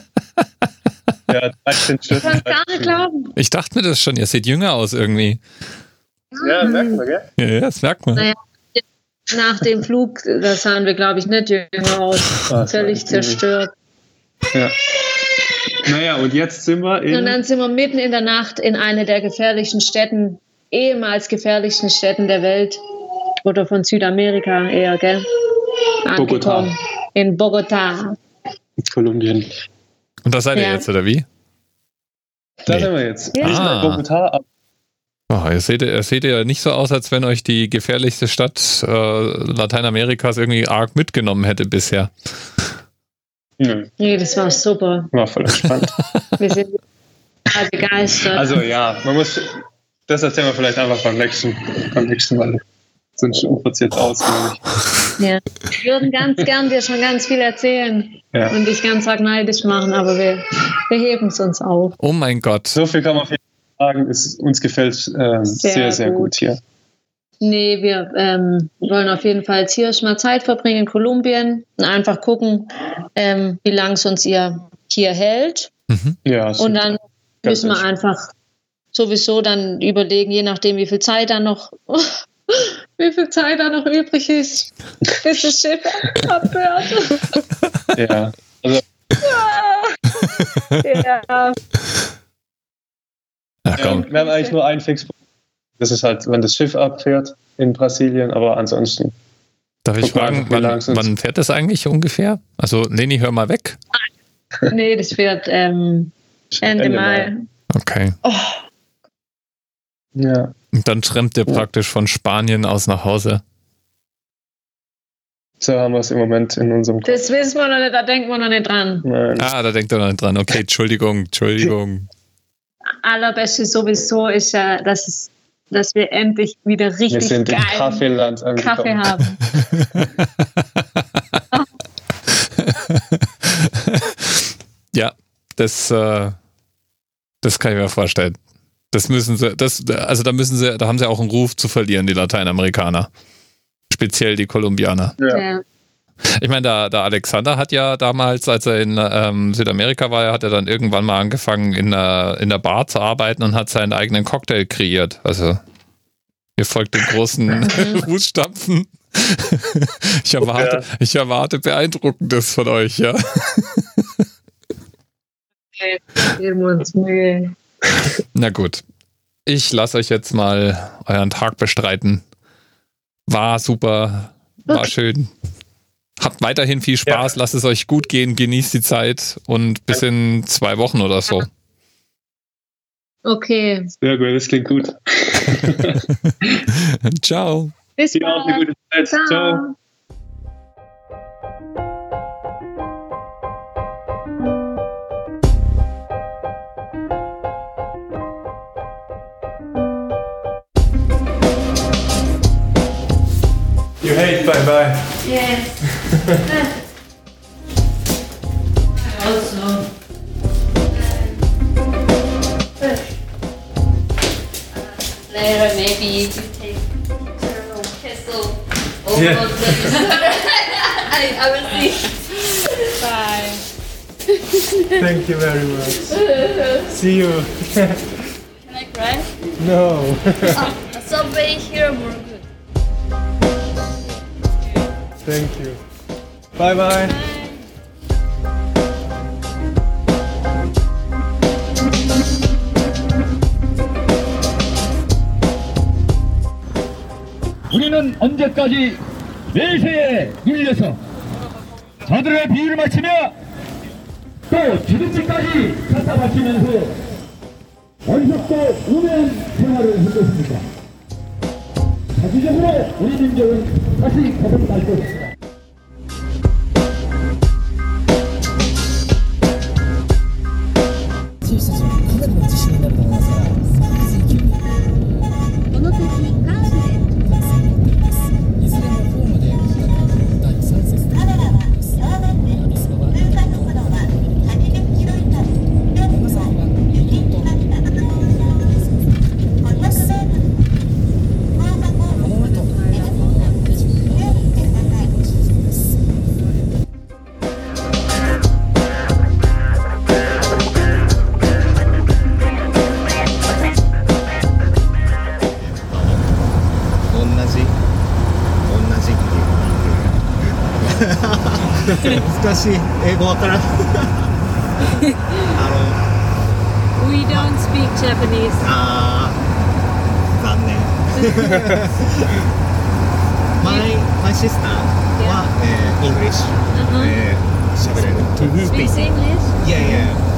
ja, dreizehn ich Stunden. kann es gar nicht glauben. Ich dachte mir das schon, ihr seht jünger aus irgendwie. Ja, merkt man, gell? Ja, ja, das merkt man. Naja, nach dem Flug, da sahen wir, glaube ich, nicht jünger aus. Ah, Völlig das war zerstört. Ja. Naja, und jetzt sind wir in. Und dann sind wir mitten in der Nacht in eine der gefährlichsten Städten, ehemals gefährlichsten Städten der Welt. Oder von Südamerika eher, gell? Bogotá. Angekommen. In Bogotá. Kolumbien. Und da seid ihr Ja. jetzt, oder wie? Da Nee. sind wir jetzt. Ja. Nicht Ah. bei Bogotá, aber Oh, ihr, seht, ihr seht ja nicht so aus, als wenn euch die gefährlichste Stadt äh, Lateinamerikas irgendwie arg mitgenommen hätte bisher. nö, Nee, das war super. war voll entspannt. Wir sind total begeistert. Also ja, man muss. Das erzählen wir vielleicht einfach beim nächsten, beim nächsten Mal. Sonst ufert es jetzt aus, glaube ich. Ja. Wir würden ganz gern dir schon ganz viel erzählen Ja. und dich ganz arg neidisch machen, aber wir, wir heben es uns auf. Oh mein Gott. So viel kann man auf jeden Fall sagen. Es, uns gefällt ähm, sehr, Sehr sehr, gut. gut. hier. Nee, wir ähm, wollen auf jeden Fall jetzt hier schon mal Zeit verbringen in Kolumbien und einfach gucken, ähm, wie lange es uns ihr hier hält. Mhm. Ja, Und super. dann Ganz müssen wir einfach sowieso dann überlegen, je nachdem, wie viel Zeit da noch, wie viel Zeit da noch übrig ist, bis das Schiff abhört. ja. Also, Ja. Ach komm. ja, wir haben eigentlich nur einen Fixpunkt. Das ist halt, wenn das Schiff abfährt in Brasilien, aber ansonsten. Darf ich Guck mal, fragen, wie wann, lang es uns- wann fährt das eigentlich ungefähr? Also, Leni, hör mal weg. Nee, das wird ähm, Ende, Ende Mai. Mai. Okay. Ja. Und dann schrammt ihr praktisch von Spanien aus nach Hause. So haben wir es im Moment in unserem Kopf. Das wissen wir noch nicht, da denken wir noch nicht dran. Nein. Ah, da denkt ihr noch nicht dran. Okay, Entschuldigung, Entschuldigung. Allerbeste sowieso ist ja, dass, es, dass wir endlich wieder Wir richtig sind im geil Kaffeeland angekommen. Kaffee haben. Ja, das, äh, das kann ich mir vorstellen. Das müssen sie, das, also da müssen sie, da haben sie auch einen Ruf zu verlieren, die Lateinamerikaner. Speziell die Kolumbianer. Ja. Ja. Ich meine, der, der Alexander hat ja damals, als er in ähm, Südamerika war, hat er dann irgendwann mal angefangen, in der, in der Bar zu arbeiten und hat seinen eigenen Cocktail kreiert. Also, ihr folgt den großen Fußstapfen. Ich erwarte, ja. ich erwarte Beeindruckendes von euch, ja. Na gut. Ich lasse euch jetzt mal euren Tag bestreiten. War super, war okay. schön. Habt weiterhin viel Spaß, ja. lasst es euch gut gehen, genießt die Zeit und bis in zwei Wochen oder so. Okay. Sehr gut, das klingt gut. Ciao. Bis bald. Auch eine gute Zeit. Ciao. Ciao. You hate bye-bye. Yes. Also. Later, maybe you could take eternal kissel over Yeah. the. I, I will see. Bye. Thank you very much. See you. Can I cry? No. Oh, a subway here more good. Thank you. Bye-bye. Bye. 우리는 언제까지 매세에 눌려서 저들의 비위를 맞추며 또 지금까지 갖다 바치면서 어리석고 우매한 생활을 한 것입니까? 자기적으로 우리 민족은 다시 거듭날 것입니다. We don't speak Japanese. Ah, 残念。my my sister は、えー、English、えー、喋れる。 Speaks English? Yeah, yeah.